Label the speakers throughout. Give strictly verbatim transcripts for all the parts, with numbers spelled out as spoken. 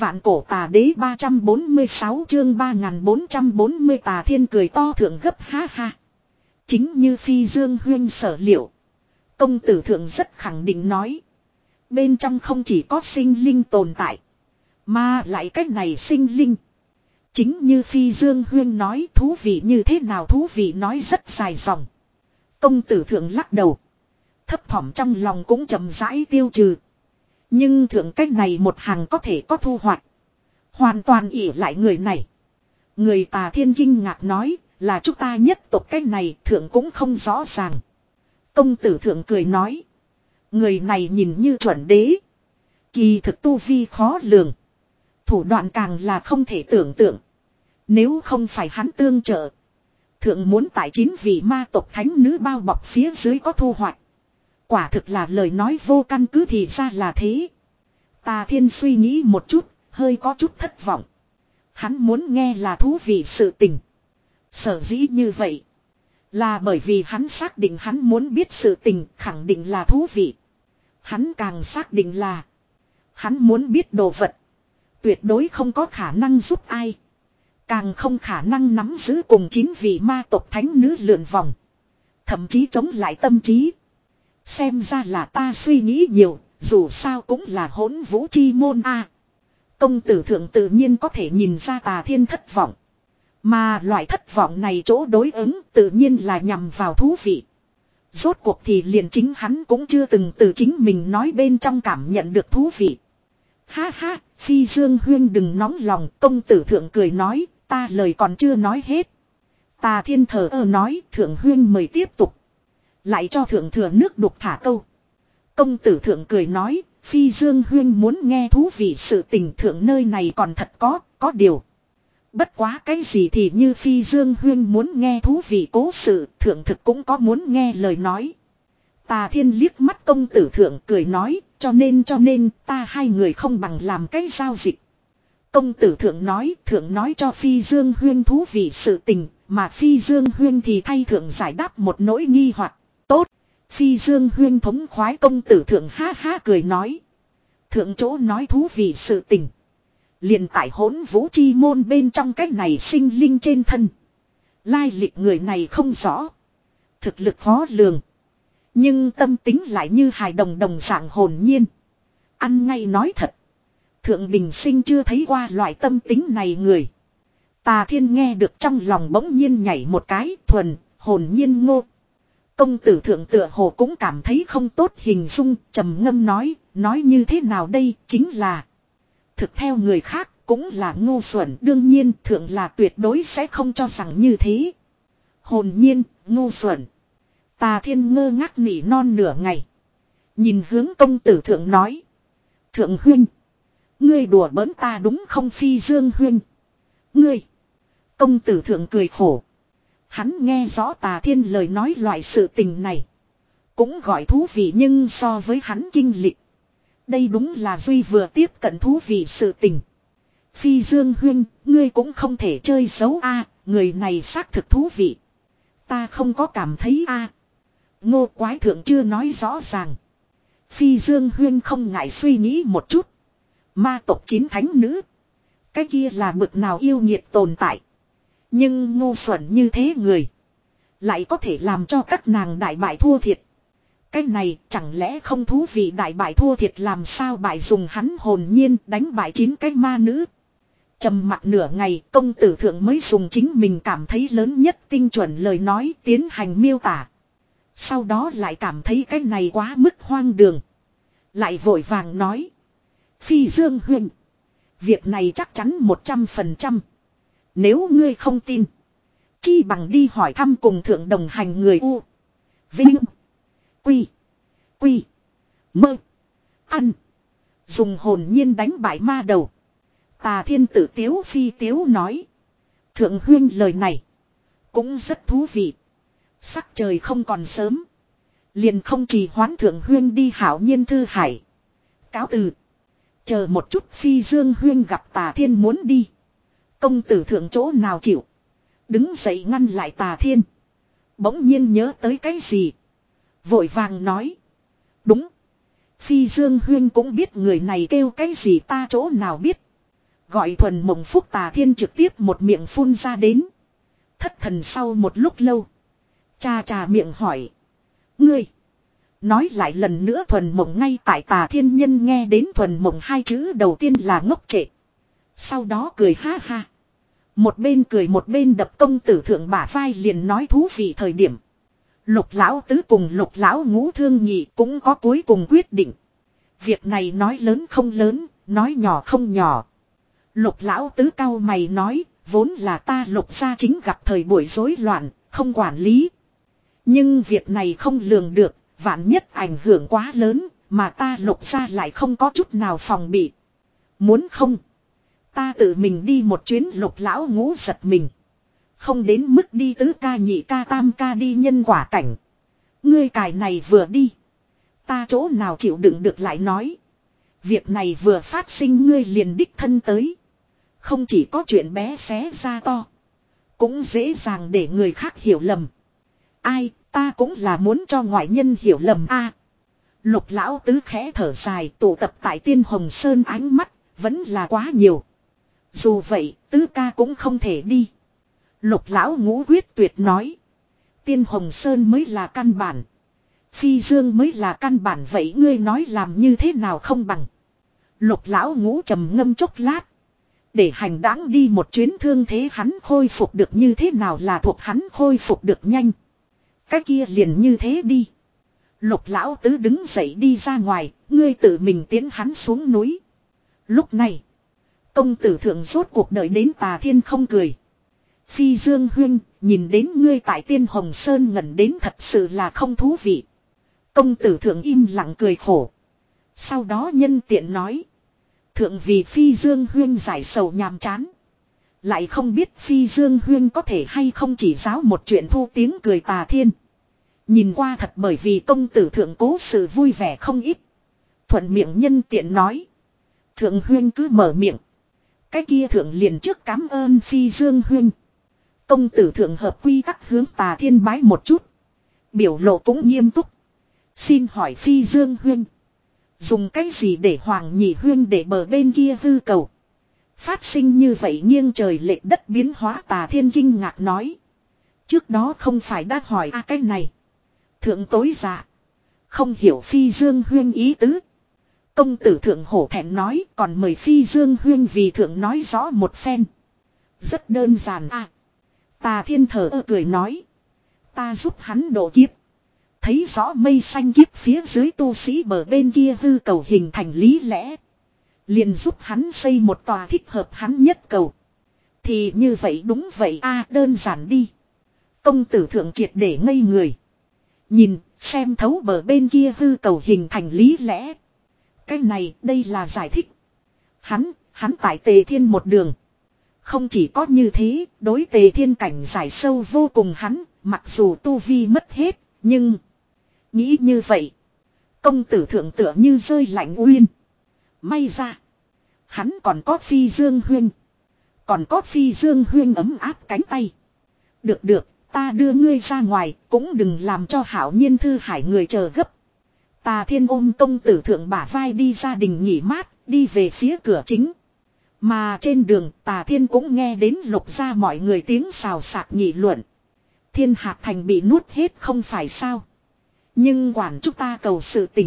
Speaker 1: Vạn cổ tà đế ba trăm bốn mươi sáu chương ba nghìn bốn trăm bốn mươi Tà Thiên cười to thượng gấp ha ha. Chính như Phi Dương huyên sở liệu. Công tử thượng rất khẳng định nói. Bên trong không chỉ có sinh linh tồn tại. Mà lại cách này sinh linh. Chính như Phi Dương huyên nói thú vị như thế nào thú vị nói rất dài dòng. Công tử thượng lắc đầu. Thấp thỏm trong lòng cũng chậm rãi tiêu trừ. Nhưng thượng cách này một hàng có thể có thu hoạch. Hoàn toàn ỷ lại người này. Người Tà Thiên kinh ngạc nói là chúng ta nhất tộc cách này thượng cũng không rõ ràng. Công tử thượng cười nói. Người này nhìn như chuẩn đế. Kỳ thực tu vi khó lường. Thủ đoạn càng là không thể tưởng tượng. Nếu không phải hắn tương trợ. Thượng muốn tại chín vị ma tộc thánh nữ bao bọc phía dưới có thu hoạch. Quả thực là lời nói vô căn cứ thì ra là thế. Tà Thiên suy nghĩ một chút, hơi có chút thất vọng. Hắn muốn nghe là thú vị sự tình. Sở dĩ như vậy. Là bởi vì hắn xác định hắn muốn biết sự tình khẳng định là thú vị. Hắn càng xác định là. Hắn muốn biết đồ vật. Tuyệt đối không có khả năng giúp ai. Càng không khả năng nắm giữ cùng chín vị ma tộc thánh nữ lượn vòng. Thậm chí chống lại tâm trí. Xem ra là ta suy nghĩ nhiều. Dù sao cũng là hỗn vũ chi môn a. À, công tử thượng tự nhiên có thể nhìn ra Tà Thiên thất vọng. Mà loại thất vọng này chỗ đối ứng tự nhiên là nhằm vào thú vị. Rốt cuộc thì liền chính hắn cũng chưa từng từ chính mình nói bên trong cảm nhận được thú vị. Ha ha, Phi Dương huyên đừng nóng lòng, công tử thượng cười nói, ta lời còn chưa nói hết. Tà Thiên thờ ơ nói, thượng huyên mời tiếp tục. Lại cho thượng thừa nước đục thả câu. Công tử thượng cười nói, Phi Dương huyên muốn nghe thú vị sự tình thượng nơi này còn thật có, có điều. Bất quá cái gì thì như Phi Dương huyên muốn nghe thú vị cố sự, thượng thực cũng có muốn nghe lời nói. Tà Thiên liếc mắt công tử thượng cười nói, cho nên cho nên ta hai người không bằng làm cái giao dịch. Công tử thượng nói, thượng nói cho Phi Dương huyên thú vị sự tình, mà Phi Dương huyên thì thay thượng giải đáp một nỗi nghi hoặc. Tốt. Phi Dương huyên thống khoái công tử thượng ha ha cười nói. Thượng chỗ nói thú vị sự tình. Liền tại hỗn vũ chi môn bên trong cách này sinh linh trên thân. Lai lịch người này không rõ. Thực lực khó lường. Nhưng tâm tính lại như hài đồng đồng dạng hồn nhiên. Ăn ngay nói thật. Thượng bình sinh chưa thấy qua loại tâm tính này người. Tà Thiên nghe được trong lòng bỗng nhiên nhảy một cái thuần, hồn nhiên ngô. Công tử thượng tựa hồ cũng cảm thấy không tốt hình dung, trầm ngâm nói, nói như thế nào đây, chính là. Thực theo người khác, cũng là ngu xuẩn, đương nhiên thượng là tuyệt đối sẽ không cho rằng như thế. Hồn nhiên, ngu xuẩn. Tà Thiên ngơ ngác nỉ non nửa ngày. Nhìn hướng công tử thượng nói. Thượng huynh. Ngươi đùa bỡn ta đúng không Phi Dương huynh. Ngươi. Công tử thượng cười khổ. Hắn nghe rõ Tà Thiên lời nói loại sự tình này. Cũng gọi thú vị nhưng so với hắn kinh lịch. Đây đúng là Duy vừa tiếp cận thú vị sự tình. Phi Dương huynh, ngươi cũng không thể chơi xấu a, người này xác thực thú vị. Ta không có cảm thấy a. Ngô Quái thượng chưa nói rõ ràng. Phi Dương huynh không ngại suy nghĩ một chút. Ma tộc chín thánh nữ. Cái kia là bực nào yêu nghiệt tồn tại. Nhưng ngu xuẩn như thế người. Lại có thể làm cho các nàng đại bại thua thiệt. Cái này chẳng lẽ không thú vị đại bại thua thiệt làm sao bại dùng hắn hồn nhiên đánh bại chín cái ma nữ. Trầm mặc nửa ngày công tử thượng mới dùng chính mình cảm thấy lớn nhất tinh chuẩn lời nói tiến hành miêu tả. Sau đó lại cảm thấy cái này quá mức hoang đường. Lại vội vàng nói. Phi Dương huynh. Việc này chắc chắn một trăm phần trăm. Nếu ngươi không tin. Chi bằng đi hỏi thăm cùng thượng đồng hành người U. Vinh. Quy. Quy. Mơ. Ăn. Dùng hồn nhiên đánh bại ma đầu. Tà Thiên tử tiếu phi tiếu nói. Thượng huynh lời này. Cũng rất thú vị. Sắc trời không còn sớm. Liền không trì hoãn thượng huynh đi hảo nhiên thư hải. Cáo từ. Chờ một chút Phi Dương huynh gặp Tà Thiên muốn đi. Công tử thượng chỗ nào chịu. Đứng dậy ngăn lại Tà Thiên. Bỗng nhiên nhớ tới cái gì. Vội vàng nói. Đúng. Phi Dương huynh cũng biết người này kêu cái gì ta chỗ nào biết. Gọi thuần mộng phúc Tà Thiên trực tiếp một miệng phun ra đến. Thất thần sau một lúc lâu. Cha trà miệng hỏi. Ngươi. Nói lại lần nữa thuần mộng ngay tại Tà Thiên nhân nghe đến thuần mộng hai chữ đầu tiên là ngốc trệ. Sau đó cười ha ha. Một bên cười một bên đập công tử thượng bả vai liền nói thú vị thời điểm. Lục lão tứ cùng lục lão ngũ thương nhị cũng có cuối cùng quyết định. Việc này nói lớn không lớn, nói nhỏ không nhỏ. Lục lão tứ cau mày nói, vốn là ta lục gia chính gặp thời buổi rối loạn, không quản lý. Nhưng việc này không lường được, vạn nhất ảnh hưởng quá lớn, mà ta lục gia lại không có chút nào phòng bị. Muốn không? Ta tự mình đi một chuyến lục lão ngũ giật mình. Không đến mức đi tứ ca nhị ca tam ca đi nhân quả cảnh. Ngươi cài này vừa đi. Ta chỗ nào chịu đựng được lại nói. Việc này vừa phát sinh ngươi liền đích thân tới. Không chỉ có chuyện bé xé ra to. Cũng dễ dàng để người khác hiểu lầm. Ai ta cũng là muốn cho ngoại nhân hiểu lầm a. Lục lão tứ khẽ thở dài tụ tập tại Tiên Hồng Sơn ánh mắt vẫn là quá nhiều. Dù vậy tứ ca cũng không thể đi. Lục lão ngũ quyết tuyệt nói. Tiên Hồng Sơn mới là căn bản. Phi Dương mới là căn bản vậy ngươi nói làm như thế nào không bằng. Lục lão ngũ trầm ngâm chốc lát. Để hành đáng đi một chuyến thương thế hắn khôi phục được như thế nào là thuộc hắn khôi phục được nhanh. Cái kia liền như thế đi. Lục lão tứ đứng dậy đi ra ngoài, ngươi tự mình tiến hắn xuống núi. Lúc này, công tử thượng rốt cuộc đợi đến Tà Thiên không cười. Phi Dương huynh, nhìn đến ngươi tại Tiên Hồng Sơn ngẩn đến thật sự là không thú vị. Công tử thượng im lặng cười khổ. Sau đó nhân tiện nói. Thượng vì Phi Dương huynh giải sầu nhàm chán. Lại không biết Phi Dương huynh có thể hay không chỉ giáo một chuyện thu tiếng cười Tà Thiên. Nhìn qua thật bởi vì công tử thượng cố sự vui vẻ không ít. Thuận miệng nhân tiện nói. Thượng huynh cứ mở miệng. Cái kia thượng liền trước cảm ơn Phi Dương huynh. Công tử thượng hợp quy tắc hướng Tà Thiên bái một chút. Biểu lộ cũng nghiêm túc. Xin hỏi Phi Dương huynh. Dùng cái gì để Hoàng Nhị huynh để bờ bên kia hư cầu. Phát sinh như vậy nghiêng trời lệch đất biến hóa Tà Thiên kinh ngạc nói. Trước đó không phải đã hỏi a à, cái này. Thượng tối dạ. Không hiểu Phi Dương huynh ý tứ. Công tử thượng hổ thẹn nói còn mời Phi Dương huynh vì thượng nói rõ một phen. Rất đơn giản à. Tà Thiên thở ơ cười nói. Ta giúp hắn độ kiếp. Thấy rõ mây xanh kiếp phía dưới tu sĩ bờ bên kia hư cầu hình thành lý lẽ. Liền giúp hắn xây một tòa thích hợp hắn nhất cầu. Thì như vậy đúng vậy a à, đơn giản đi. Công tử thượng triệt để ngây người. Nhìn xem thấu bờ bên kia hư cầu hình thành lý lẽ. Cái này đây là giải thích. Hắn, hắn tại Tề Thiên một đường. Không chỉ có như thế, đối Tề Thiên cảnh giải sâu vô cùng hắn, mặc dù tu vi mất hết, nhưng... Nghĩ như vậy, công tử thượng tựa như rơi lạnh uyên. May ra, hắn còn có Phi Dương huynh. Còn có Phi Dương huynh ấm áp cánh tay. Được được, ta đưa ngươi ra ngoài, cũng đừng làm cho Hảo Nhiên Thư Hải người chờ gấp. Tà Thiên ôm công tử thượng bả vai đi gia đình nghỉ mát, đi về phía cửa chính. Mà trên đường Tà Thiên cũng nghe đến lục ra mọi người tiếng xào xạc nghị luận. Thiên Hạc Thành bị nuốt hết không phải sao. Nhưng quản chúng ta cầu sự tình.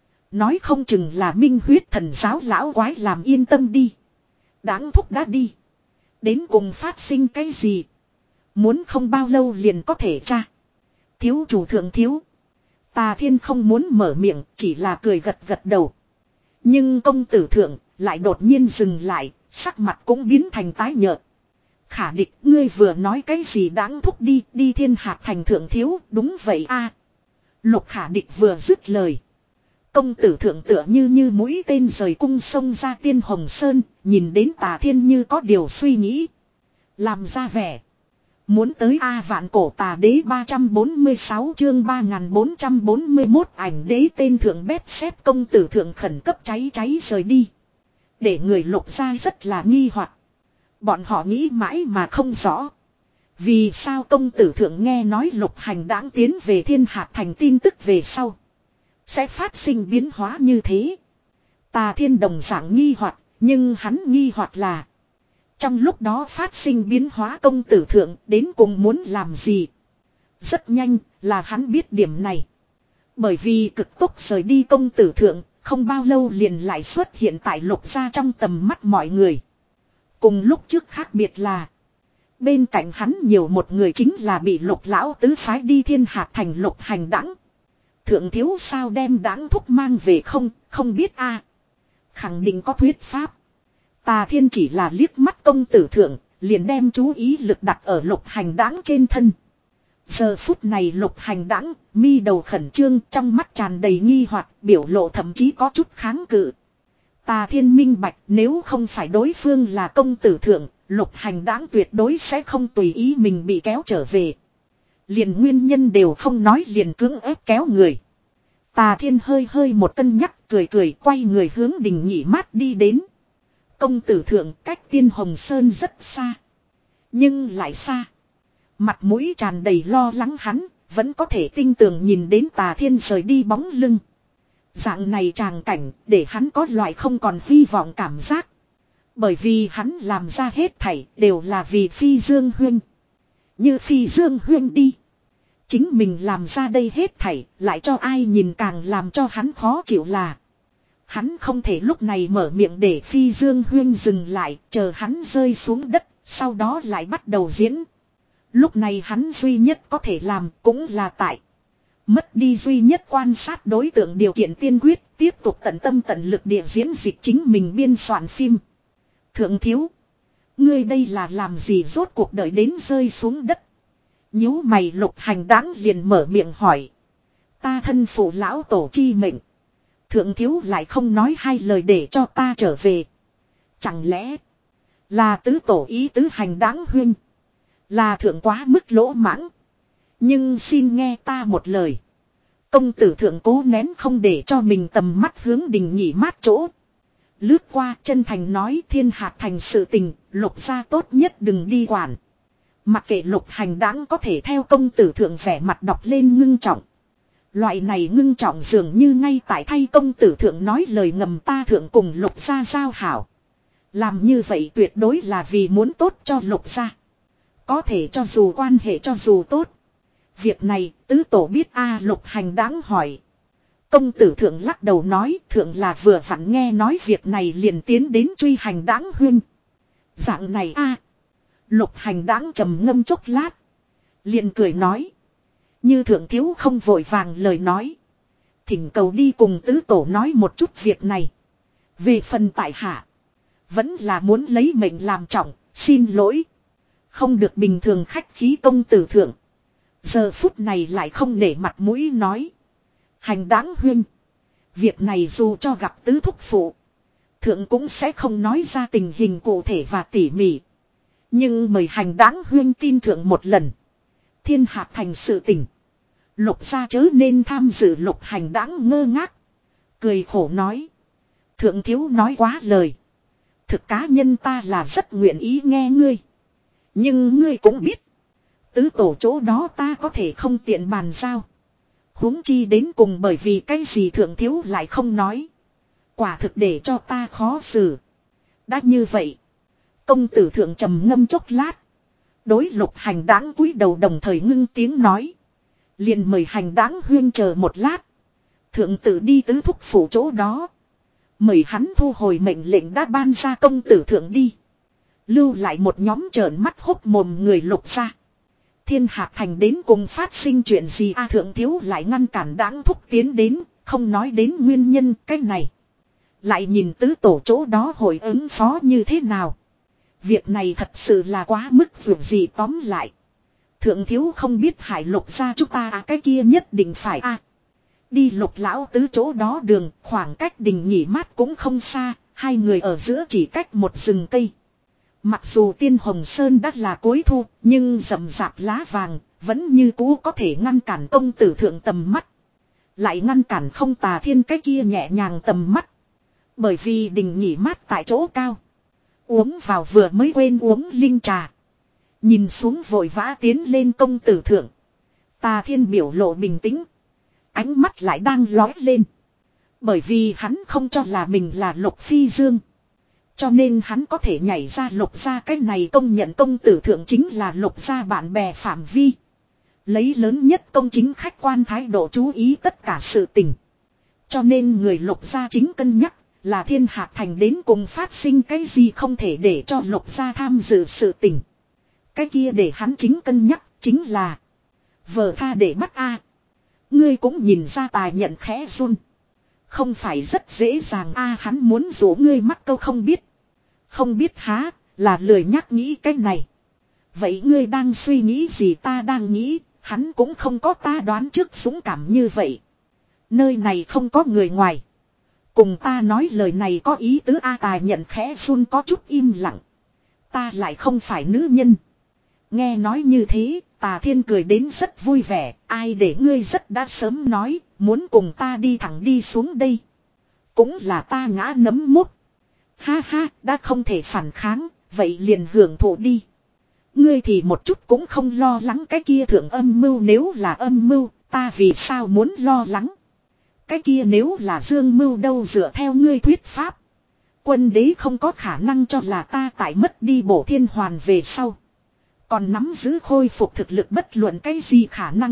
Speaker 1: Nói không chừng là Minh Huyết Thần giáo lão quái làm yên tâm đi. Đáng thúc đã đi. Đến cùng phát sinh cái gì. Muốn không bao lâu liền có thể tra. Thiếu chủ thượng thiếu. Tà Thiên không muốn mở miệng, chỉ là cười gật gật đầu. Nhưng công tử thượng lại đột nhiên dừng lại, sắc mặt cũng biến thành tái nhợt. Khả địch, ngươi vừa nói cái gì đáng thúc đi, đi Thiên Hạc Thành thượng thiếu, đúng vậy a. Lục Khả địch vừa dứt lời. Công tử thượng tựa như như mũi tên rời cung sông ra Tiên Hồng Sơn, nhìn đến Tà Thiên như có điều suy nghĩ. Làm ra vẻ. Muốn tới A Vạn Cổ Tà Đế ba trăm bốn mươi sáu chương ba nghìn bốn trăm bốn mươi mốt ảnh đế tên thượng bét xếp công tử thượng khẩn cấp cháy cháy rời đi. Để người lục ra rất là nghi hoặc. Bọn họ nghĩ mãi mà không rõ. Vì sao công tử thượng nghe nói lục hành đãng tiến về Thiên Hạc Thành tin tức về sau. Sẽ phát sinh biến hóa như thế. Tà Thiên đồng dạng nghi hoặc, Nhưng hắn nghi hoặc là. Trong lúc đó phát sinh biến hóa công tử thượng đến cùng muốn làm gì. Rất nhanh là hắn biết điểm này. Bởi vì cực tốc rời đi công tử thượng, không bao lâu liền lại xuất hiện tại Lục gia trong tầm mắt mọi người. Cùng lúc trước khác biệt là, bên cạnh hắn nhiều một người chính là bị Lục lão tứ phái đi Thiên Hạt thành Lục Hành Đãng. Thượng thiếu sao đem Đãng thúc mang về không, không biết a. Khẳng định có thuyết pháp. Tà Thiên chỉ là liếc mắt công tử thượng, liền đem chú ý lực đặt ở Lục Hành Đãng trên thân. Giờ phút này Lục Hành Đãng, mi đầu khẩn trương, trong mắt tràn đầy nghi hoặc, biểu lộ thậm chí có chút kháng cự. Tà Thiên minh bạch, nếu không phải đối phương là công tử thượng, Lục Hành Đãng tuyệt đối sẽ không tùy ý mình bị kéo trở về. Liền nguyên nhân đều không nói, liền cưỡng ép kéo người. Tà Thiên hơi hơi một cân nhắc, cười cười quay người hướng Đình Nhị Mát đi đến. Công tử thượng cách Tiên Hồng Sơn rất xa. Nhưng lại xa. Mặt mũi tràn đầy lo lắng hắn, vẫn có thể tinh tường nhìn đến Tà Thiên rời đi bóng lưng. Dạng này tràng cảnh, để hắn có loại không còn hy vọng cảm giác. Bởi vì hắn làm ra hết thảy, đều là vì Phi Dương Huyên. Như Phi Dương Huyên đi. Chính mình làm ra đây hết thảy, lại cho ai nhìn càng làm cho hắn khó chịu là. Hắn không thể lúc này mở miệng để Phi Dương Huyên dừng lại, chờ hắn rơi xuống đất, sau đó lại bắt đầu diễn. Lúc này hắn duy nhất có thể làm cũng là tại. Mất đi duy nhất quan sát đối tượng điều kiện tiên quyết, tiếp tục tận tâm tận lực địa diễn dịch chính mình biên soạn phim. Thượng thiếu. Ngươi đây là làm gì rốt cuộc đời đến rơi xuống đất. Nhíu mày Lục Hành Đãng liền mở miệng hỏi. Ta thân phụ lão tổ chi mệnh. Thượng thiếu lại không nói hai lời để cho ta trở về. Chẳng lẽ là tứ tổ ý tứ Hành Đãng huynh. Là thượng quá mức lỗ mãng. Nhưng xin nghe ta một lời. Công tử thượng cố nén không để cho mình tầm mắt hướng Đình Nhị Mát chỗ. Lướt qua chân thành nói Thiên Hạt thành sự tình, Lục gia tốt nhất đừng đi quản. Mặc kệ Lục Hành Đãng có thể theo công tử thượng vẻ mặt đọc lên ngưng trọng. Loại này ngưng trọng dường như ngay tại thay công tử thượng nói lời ngầm ta thượng cùng Lục gia giao hảo. Làm như vậy tuyệt đối là vì muốn tốt cho Lục gia. Có thể cho dù quan hệ cho dù tốt. Việc này tứ tổ biết a. Lục Hành Đãng hỏi. Công tử thượng lắc đầu nói thượng là vừa vặn nghe nói việc này liền tiến đến truy Hành Đãng huynh. Dạng này a. Lục Hành Đãng trầm ngâm chốc lát. Liền cười nói. Như thượng thiếu không vội vàng lời nói. Thỉnh cầu đi cùng tứ tổ nói một chút việc này. Về phần tại hạ. Vẫn là muốn lấy mệnh làm trọng. Xin lỗi. Không được bình thường khách khí công tử thượng. Giờ phút này lại không nể mặt mũi nói. Hành Đãng huynh. Việc này dù cho gặp tứ thúc phụ. Thượng cũng sẽ không nói ra tình hình cụ thể và tỉ mỉ. Nhưng mời Hành Đãng huynh tin thượng một lần. Thiên Hạt thành sự tình. Lục gia chớ nên tham dự. Lục Hành Đãng ngơ ngác. Cười khổ nói. Thượng thiếu nói quá lời. Thực cá nhân ta là rất nguyện ý nghe ngươi. Nhưng ngươi cũng biết. Tứ tổ chỗ đó ta có thể không tiện bàn giao. Huống chi đến cùng bởi vì cái gì thượng thiếu lại không nói. Quả thực để cho ta khó xử. Đã như vậy. Công tử thượng trầm ngâm chốc lát. Đối Lục Hành Đãng cúi đầu đồng thời ngưng tiếng nói. Liền mời Hành Đãng huyên chờ một lát. Thượng tử đi tứ thúc phủ chỗ đó. Mời hắn thu hồi mệnh lệnh đã ban ra công tử thượng đi. Lưu lại một nhóm trợn mắt hốc mồm người Lục gia. Thiên Hạt thành đến cùng phát sinh chuyện gì a. Thượng thiếu lại ngăn cản Đãng thúc tiến đến, không nói đến nguyên nhân cái này. Lại nhìn tứ tổ chỗ đó hồi ứng phó như thế nào. Việc này thật sự là quá mức vượt gì tóm lại. Thượng thiếu không biết hại Lục gia chúng ta à, cái kia nhất định phải a. À. Đi Lục lão tứ chỗ đó đường, khoảng cách Đình Nhị Mát cũng không xa, hai người ở giữa chỉ cách một rừng cây. Mặc dù Tiên Hồng Sơn đã là cuối thu, nhưng rậm rạp lá vàng, vẫn như cũ có thể ngăn cản công tử thượng tầm mắt. Lại ngăn cản không Tà Thiên cái kia nhẹ nhàng tầm mắt. Bởi vì Đình Nhị Mát tại chỗ cao. Uống vào vừa mới quên uống linh trà. Nhìn xuống vội vã tiến lên công tử thượng. Tà Thiên biểu lộ bình tĩnh. Ánh mắt lại đang lói lên. Bởi vì hắn không cho là mình là Lục Phi Dương. Cho nên hắn có thể nhảy ra Lục gia, cái này công nhận công tử thượng chính là Lục gia bạn bè phạm vi. Lấy lớn nhất công chính khách quan thái độ chú ý tất cả sự tình. Cho nên người Lục gia chính cân nhắc là Thiên Hạc Thành đến cùng phát sinh cái gì không thể để cho Lục gia tham dự sự tình. Cái kia để hắn chính cân nhắc chính là vờ tha để bắt a. Ngươi cũng nhìn ra tài nhận khẽ run. Không phải rất dễ dàng a, hắn muốn dỗ ngươi mắc câu không biết. Không biết há, là lười nhắc nghĩ cái này. Vậy ngươi đang suy nghĩ gì? Ta đang nghĩ, hắn cũng không có ta đoán trước dũng cảm như vậy. Nơi này không có người ngoài. Cùng ta nói lời này có ý tứ a. Tài nhận khẽ run có chút im lặng. Ta lại không phải nữ nhân. Nghe nói như thế, Tà Thiên cười đến rất vui vẻ. Ai để ngươi rất đã sớm nói, muốn cùng ta đi thẳng đi xuống đây. Cũng là ta ngã nấm mút. Ha ha, đã không thể phản kháng, vậy liền hưởng thụ đi. Ngươi thì một chút cũng không lo lắng cái kia thượng âm mưu, nếu là âm mưu, ta vì sao muốn lo lắng. Cái kia nếu là dương mưu đâu, dựa theo ngươi thuyết pháp. Quân đế không có khả năng cho là ta tại mất đi bổ thiên hoàn về sau. Còn nắm giữ khôi phục thực lực bất luận cái gì khả năng.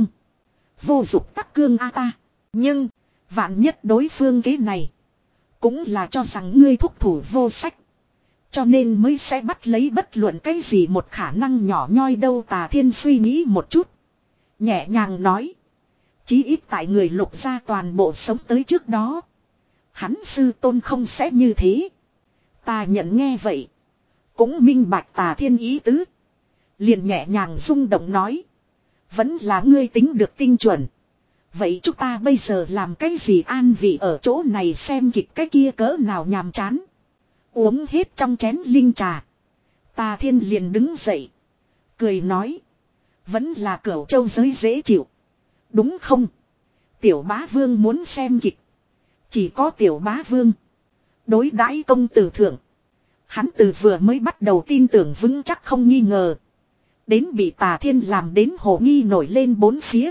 Speaker 1: Vô dục tắc cương a ta. Nhưng, vạn nhất đối phương cái này. Cũng là cho rằng ngươi thúc thủ vô sách. Cho nên mới sẽ bắt lấy bất luận cái gì một khả năng nhỏ nhoi đâu. Tà Thiên suy nghĩ một chút. Nhẹ nhàng nói. Chí ít tại người Lục gia toàn bộ sống tới trước đó. Hắn sư tôn không sẽ như thế. Ta nhận nghe vậy. Cũng minh bạch Tà Thiên ý tứ. Liền nhẹ nhàng rung động nói. Vẫn là ngươi tính được tinh chuẩn. Vậy chúng ta bây giờ làm cái gì an vị ở chỗ này xem kịch cái kia cỡ nào nhàm chán. Uống hết trong chén linh trà. Tà Thiên liền đứng dậy. Cười nói. Vẫn là Cửu Châu giới dễ chịu. Đúng không? Tiểu bá vương muốn xem kịch. Chỉ có tiểu bá vương. Đối đãi công tử thượng. Hắn từ vừa mới bắt đầu tin tưởng vững chắc không nghi ngờ. Đến bị Tà Thiên làm đến hồ nghi nổi lên bốn phía.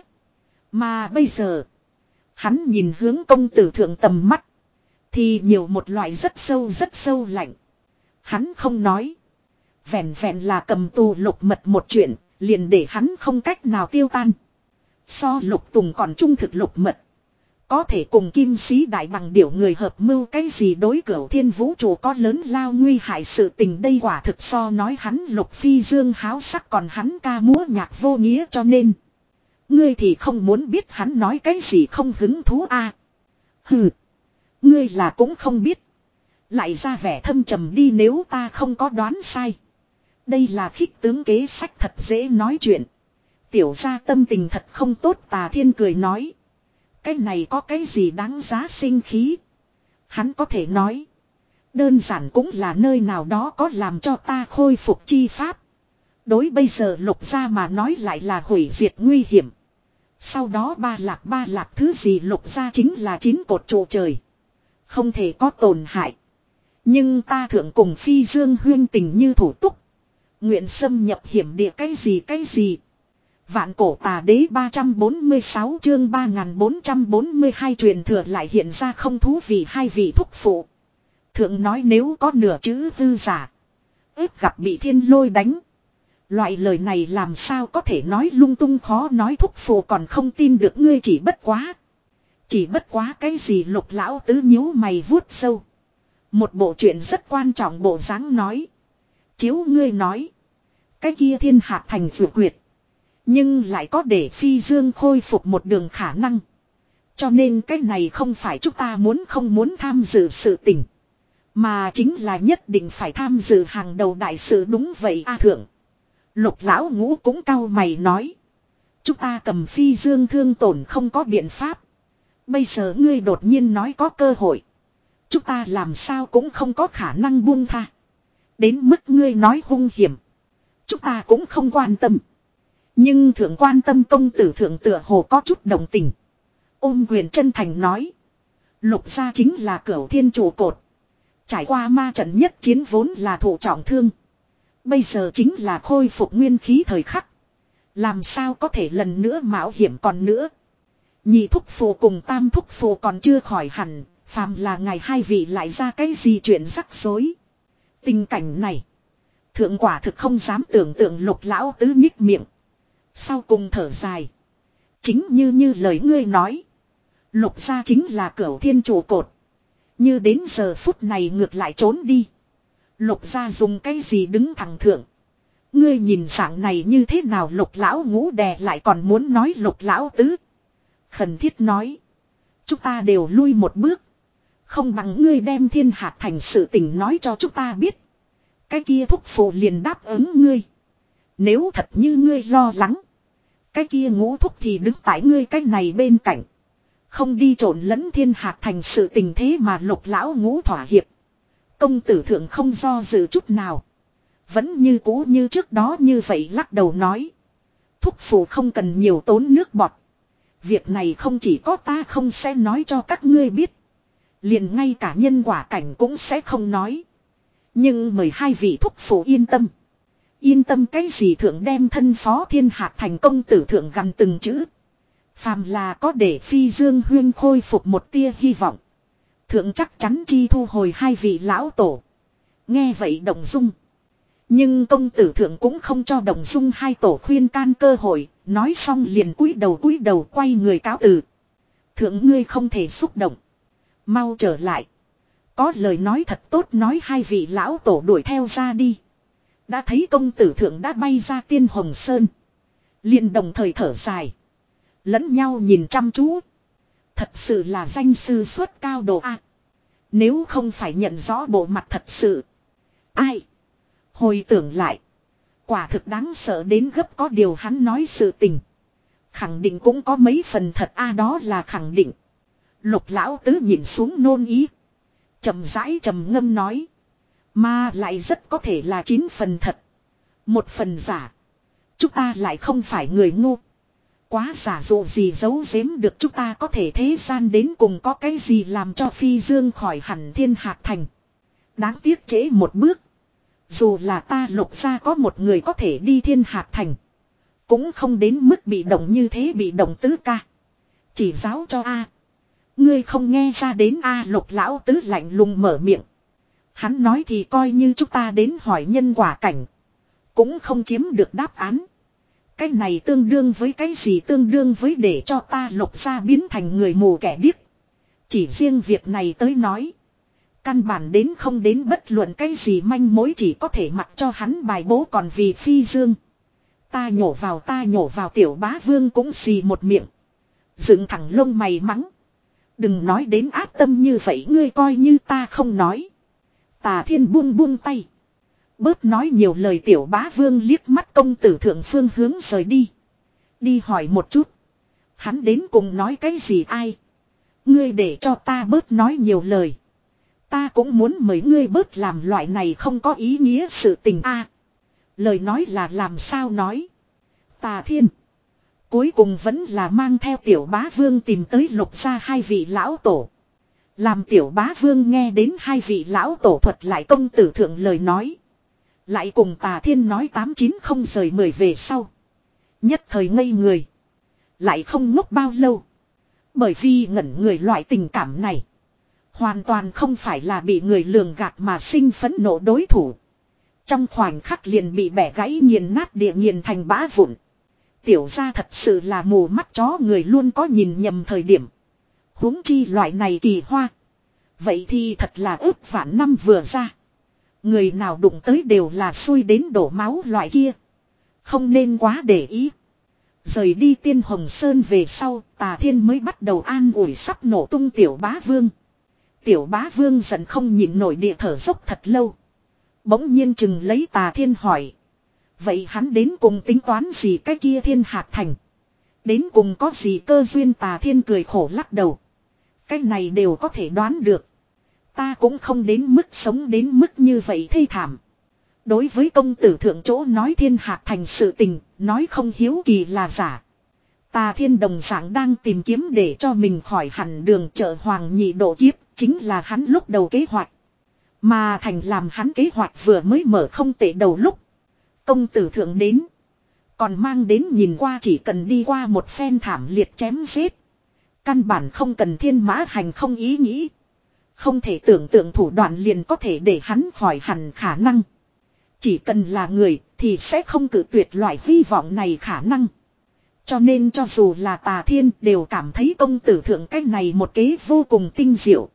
Speaker 1: Mà bây giờ. Hắn nhìn hướng công tử thượng tầm mắt. Thì nhiều một loại rất sâu rất sâu lạnh. Hắn không nói. Vẹn vẹn là cầm tù Lục Mật một chuyện. Liền để hắn không cách nào tiêu tan. So Lục Tùng còn trung thực Lục Mật. Có thể cùng kim sĩ đại bằng điểu người hợp mưu cái gì đối Cửu thiên vũ trụ có lớn lao nguy hại sự tình, đây quả thực so nói hắn Lục Phi Dương háo sắc còn hắn ca múa nhạc vô nghĩa. Cho nên ngươi thì không muốn biết hắn nói cái gì không hứng thú a. À, hừ. Ngươi là cũng không biết. Lại ra vẻ thâm trầm đi, nếu ta không có đoán sai. Đây là khích tướng kế sách, thật dễ nói chuyện. Tiểu gia tâm tình thật không tốt. Tà Thiên cười nói. Cái này có cái gì đáng giá sinh khí. Hắn có thể nói. Đơn giản cũng là nơi nào đó có làm cho ta khôi phục chi pháp. Đối bây giờ Lục gia mà nói lại là hủy diệt nguy hiểm. Sau đó ba lạc ba lạc thứ gì Lục gia chính là chín cột trụ trời. Không thể có tổn hại. Nhưng ta thượng cùng Phi Dương huyên tình như thủ túc. Nguyện xâm nhập hiểm địa cái gì cái gì. Vạn cổ tà đế ba trăm bốn mươi sáu chương ba nghìn bốn trăm bốn mươi hai truyền thừa lại hiện ra không thú vị hai vị thúc phụ. Thượng nói nếu có nửa chữ hư giả. Ít gặp bị thiên lôi đánh. Loại lời này làm sao có thể nói lung tung, khó nói thúc phụ còn không tin được ngươi, chỉ bất quá. Chỉ bất quá cái gì Lục lão tứ nhíu mày vuốt sâu. Một bộ chuyện rất quan trọng bộ dáng nói. Chiếu ngươi nói. Cái kia Thiên Hạc Thành vượt quyệt. Nhưng lại có để Phi Dương khôi phục một đường khả năng. Cho nên cái này không phải chúng ta muốn không muốn tham dự sự tình. Mà chính là nhất định phải tham dự hàng đầu đại sự. Đúng vậy a thượng. Lục lão ngũ cũng cau mày nói. Chúng ta cầm Phi Dương thương tổn không có biện pháp. Bây giờ ngươi đột nhiên nói có cơ hội. Chúng ta làm sao cũng không có khả năng buông tha. Đến mức ngươi nói hung hiểm. Chúng ta cũng không quan tâm. Nhưng thượng quan tâm công tử thượng tựa hồ có chút đồng tình. Ôm quyền chân thành nói. Lục gia chính là Cửu thiên trụ cột. Trải qua ma trận nhất chiến vốn là thụ trọng thương. Bây giờ chính là khôi phục nguyên khí thời khắc. Làm sao có thể lần nữa mạo hiểm còn nữa. Nhị thúc phù cùng tam thúc phù còn chưa khỏi hẳn. Phàm là ngày hai vị lại ra cái gì chuyện rắc rối. Tình cảnh này. Thượng quả thực không dám tưởng tượng Lục lão tứ nhích miệng. Sau cùng thở dài. Chính như như lời ngươi nói. Lục gia chính là cửu thiên trụ cột. Như đến giờ phút này ngược lại trốn đi. Lục gia dùng cái gì đứng thẳng thượng. Ngươi nhìn dạng này như thế nào Lục lão ngũ đè lại còn muốn nói Lục lão tứ. Khẩn thiết nói. Chúng ta đều lui một bước. Không bằng ngươi đem thiên hạt thành sự tình nói cho chúng ta biết. Cái kia thúc phụ liền đáp ứng ngươi. Nếu thật như ngươi lo lắng. Cái kia ngũ thúc thì đứng tại ngươi cái này bên cạnh. Không đi trộn lẫn thiên hạt thành sự tình thế mà Lục lão ngũ thỏa hiệp. Công tử thượng không do dự chút nào. Vẫn như cũ như trước đó như vậy lắc đầu nói. Thúc phụ không cần nhiều tốn nước bọt. Việc này không chỉ có ta không sẽ nói cho các ngươi biết. Liền ngay cả nhân quả cảnh cũng sẽ không nói. Nhưng mời hai vị thúc phụ yên tâm. Yên tâm cái gì thượng đem thân phó thiên hạt thành công tử thượng gần từng chữ. Phàm là có để phi dương huyên khôi phục một tia hy vọng. Thượng chắc chắn chi thu hồi hai vị lão tổ. Nghe vậy Động Dung. Nhưng công tử thượng cũng không cho Động Dung hai tổ khuyên can cơ hội. Nói xong liền cúi đầu cúi đầu quay người cáo từ. Thượng ngươi không thể xúc động. Mau trở lại. Có lời nói thật tốt nói hai vị lão tổ đuổi theo ra đi. Đã thấy công tử thượng đã bay ra Tiên Hồng Sơn. Liền đồng thời thở dài. Lẫn nhau nhìn chăm chú. Thật sự là danh sư xuất cao độ a. Nếu không phải nhận rõ bộ mặt thật sự. Ai? Hồi tưởng lại. Quả thực đáng sợ đến gấp có điều hắn nói sự tình. Khẳng định cũng có mấy phần thật a đó là khẳng định. Lục lão tứ nhìn xuống nôn ý. Trầm rãi trầm ngâm nói. Mà lại rất có thể là chín phần thật. Một phần giả. Chúng ta lại không phải người ngu. Quá giả dụ gì giấu giếm được chúng ta có thể thế gian đến cùng có cái gì làm cho phi dương khỏi hẳn thiên hạt thành. Đáng tiếc trễ một bước. Dù là ta Lục gia có một người có thể đi thiên hạt thành. Cũng không đến mức bị động như thế bị động tứ ca. Chỉ giáo cho A. Ngươi không nghe ra đến A Lục lão tứ lạnh lùng mở miệng. Hắn nói thì coi như chúng ta đến hỏi nhân quả cảnh. Cũng không chiếm được đáp án. Cái này tương đương với cái gì tương đương với để cho ta Lục gia biến thành người mù kẻ điếc. Chỉ riêng việc này tới nói. Căn bản đến không đến bất luận cái gì manh mối chỉ có thể mặc cho hắn bài bố còn vì phi dương. Ta nhổ vào ta nhổ vào tiểu bá vương cũng xì một miệng. Dựng thẳng lông mày mắng. Đừng nói đến ác tâm như vậy ngươi coi như ta không nói. Tà Thiên buông buông tay. Bớt nói nhiều lời tiểu bá vương liếc mắt công tử thượng phương hướng rời đi. Đi hỏi một chút. Hắn đến cùng nói cái gì ai. Ngươi để cho ta bớt nói nhiều lời. Ta cũng muốn mời ngươi bớt làm loại này không có ý nghĩa sự tình a. À, lời nói là làm sao nói. Tà Thiên. Cuối cùng vẫn là mang theo tiểu bá vương tìm tới Lục gia hai vị lão tổ. Làm tiểu bá vương nghe đến hai vị lão tổ thuật lại công tử thượng lời nói. Lại cùng Tà Thiên nói tám chín không rời mười về sau. Nhất thời ngây người. Lại không ngốc bao lâu. Bởi vì ngẩn người loại tình cảm này. Hoàn toàn không phải là bị người lường gạt mà sinh phẫn nộ đối thủ. Trong khoảnh khắc liền bị bẻ gãy nghiền nát địa nghiền thành bã vụn. Tiểu gia thật sự là mù mắt chó người luôn có nhìn nhầm thời điểm. Huống chi loại này kỳ hoa. Vậy thì thật là ước vạn năm vừa ra. Người nào đụng tới đều là xui đến đổ máu loại kia. Không nên quá để ý. Rời đi Tiên Hồng Sơn về sau, Tà Thiên mới bắt đầu an ủi sắp nổ tung tiểu bá vương. Tiểu bá vương giận không nhịn nổi địa thở dốc thật lâu. Bỗng nhiên chừng lấy Tà Thiên hỏi. Vậy hắn đến cùng tính toán gì cái kia thiên hạt thành? Đến cùng có gì cơ duyên? Tà Thiên cười khổ lắc đầu. Cái này đều có thể đoán được. Ta cũng không đến mức sống đến mức như vậy thê thảm. Đối với công tử thượng chỗ nói thiên hạt thành sự tình, nói không hiếu kỳ là giả. Tà Thiên đồng dạng đang tìm kiếm để cho mình khỏi hẳn đường chợ hoàng nhị độ kiếp, chính là hắn lúc đầu kế hoạch. Mà thành làm hắn kế hoạch vừa mới mở không tệ đầu lúc. Công tử thượng đến. Còn mang đến nhìn qua chỉ cần đi qua một phen thảm liệt chém giết. Căn bản không cần thiên mã hành không ý nghĩ. Không thể tưởng tượng thủ đoạn liền có thể để hắn khỏi hẳn khả năng. Chỉ cần là người thì sẽ không cự tuyệt loại hy vọng này khả năng. Cho nên cho dù là Tà Thiên đều cảm thấy công tử thượng cái này một kế vô cùng tinh diệu.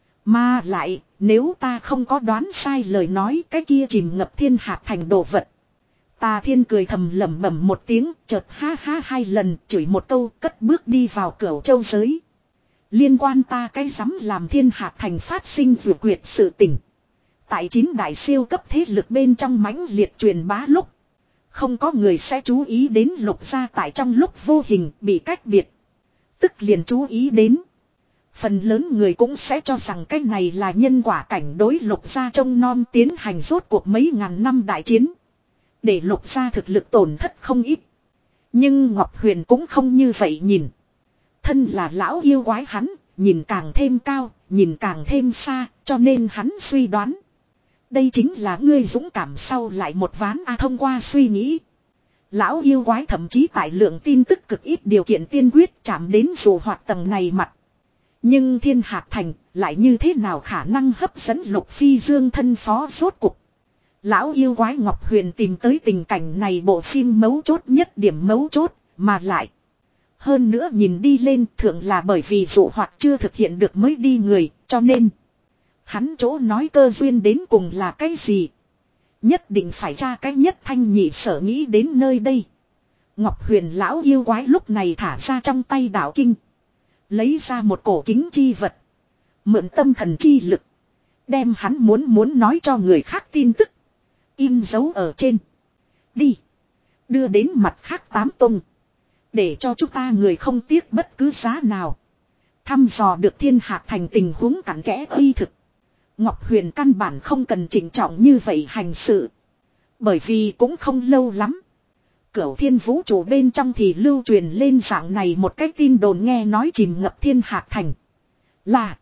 Speaker 1: Mà lại, nếu ta không có đoán sai lời nói, cái kia chìm ngập thiên hạt thành đồ vật. Tà Thiên cười thầm lẩm bẩm một tiếng, chợt ha ha hai lần, chửi một câu, cất bước đi vào Cửu Châu giới. Liên quan ta cái dám làm thiên hạt thành phát sinh vượt quyệt sự tình. Tại chín đại siêu cấp thế lực bên trong mãnh liệt truyền bá lúc, không có người sẽ chú ý đến Lục gia tại trong lúc vô hình bị cách biệt. Tức liền chú ý đến. Phần lớn người cũng sẽ cho rằng cái này là nhân quả cảnh đối Lục gia trông nom tiến hành rốt cuộc mấy ngàn năm đại chiến. Để Lục gia thực lực tổn thất không ít. Nhưng Ngọc Huyền cũng không như vậy nhìn. Thân là lão yêu quái hắn, nhìn càng thêm cao, nhìn càng thêm xa, cho nên hắn suy đoán. Đây chính là ngươi dũng cảm sau lại một ván a thông qua suy nghĩ. Lão yêu quái thậm chí tại lượng tin tức cực ít điều kiện tiên quyết chạm đến dù hoạt tầng này mặt. Nhưng thiên hạt thành lại như thế nào khả năng hấp dẫn Lục Phi Dương thân phó rốt cục. Lão yêu quái Ngọc Huyền tìm tới tình cảnh này bộ phim mấu chốt nhất điểm mấu chốt mà lại. Hơn nữa nhìn đi lên thượng là bởi vì dụ hoạt chưa thực hiện được mới đi người cho nên. Hắn chỗ nói cơ duyên đến cùng là cái gì? Nhất định phải tra cái nhất thanh nhị sở nghĩ đến nơi đây. Ngọc Huyền lão yêu quái lúc này thả ra trong tay đạo kinh. Lấy ra một cổ kính chi vật. Mượn tâm thần chi lực. Đem hắn muốn muốn nói cho người khác tin tức. In dấu ở trên. Đi. Đưa đến mặt khác tám tông. Để cho chúng ta người không tiếc bất cứ giá nào. Thăm dò được thiên hạt thành tình huống cặn kẽ uy thực. Ngọc Huyền căn bản không cần chỉnh trọng như vậy hành sự. Bởi vì cũng không lâu lắm. Cửu thiên vũ trụ bên trong thì lưu truyền lên dạng này một cái tin đồn nghe nói chìm ngập thiên hạt thành. Là.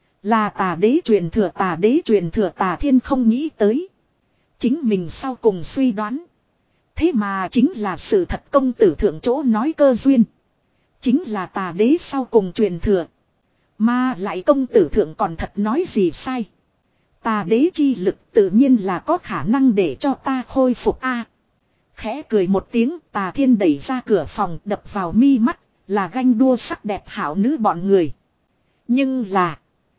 Speaker 1: Là tà đế truyền thừa tà đế truyền thừa Tà Thiên không nghĩ tới. Chính mình sau cùng suy đoán. Thế mà chính là sự thật công tử thượng chỗ nói cơ duyên. Chính là tà đế sau cùng truyền thừa. Mà lại công tử thượng còn thật nói gì sai. Tà đế chi lực tự nhiên là có khả năng để cho ta khôi phục a. Khẽ cười một tiếng Tà Thiên đẩy ra cửa phòng đập vào mi mắt là ganh đua sắc đẹp hảo nữ bọn người. Nhưng là.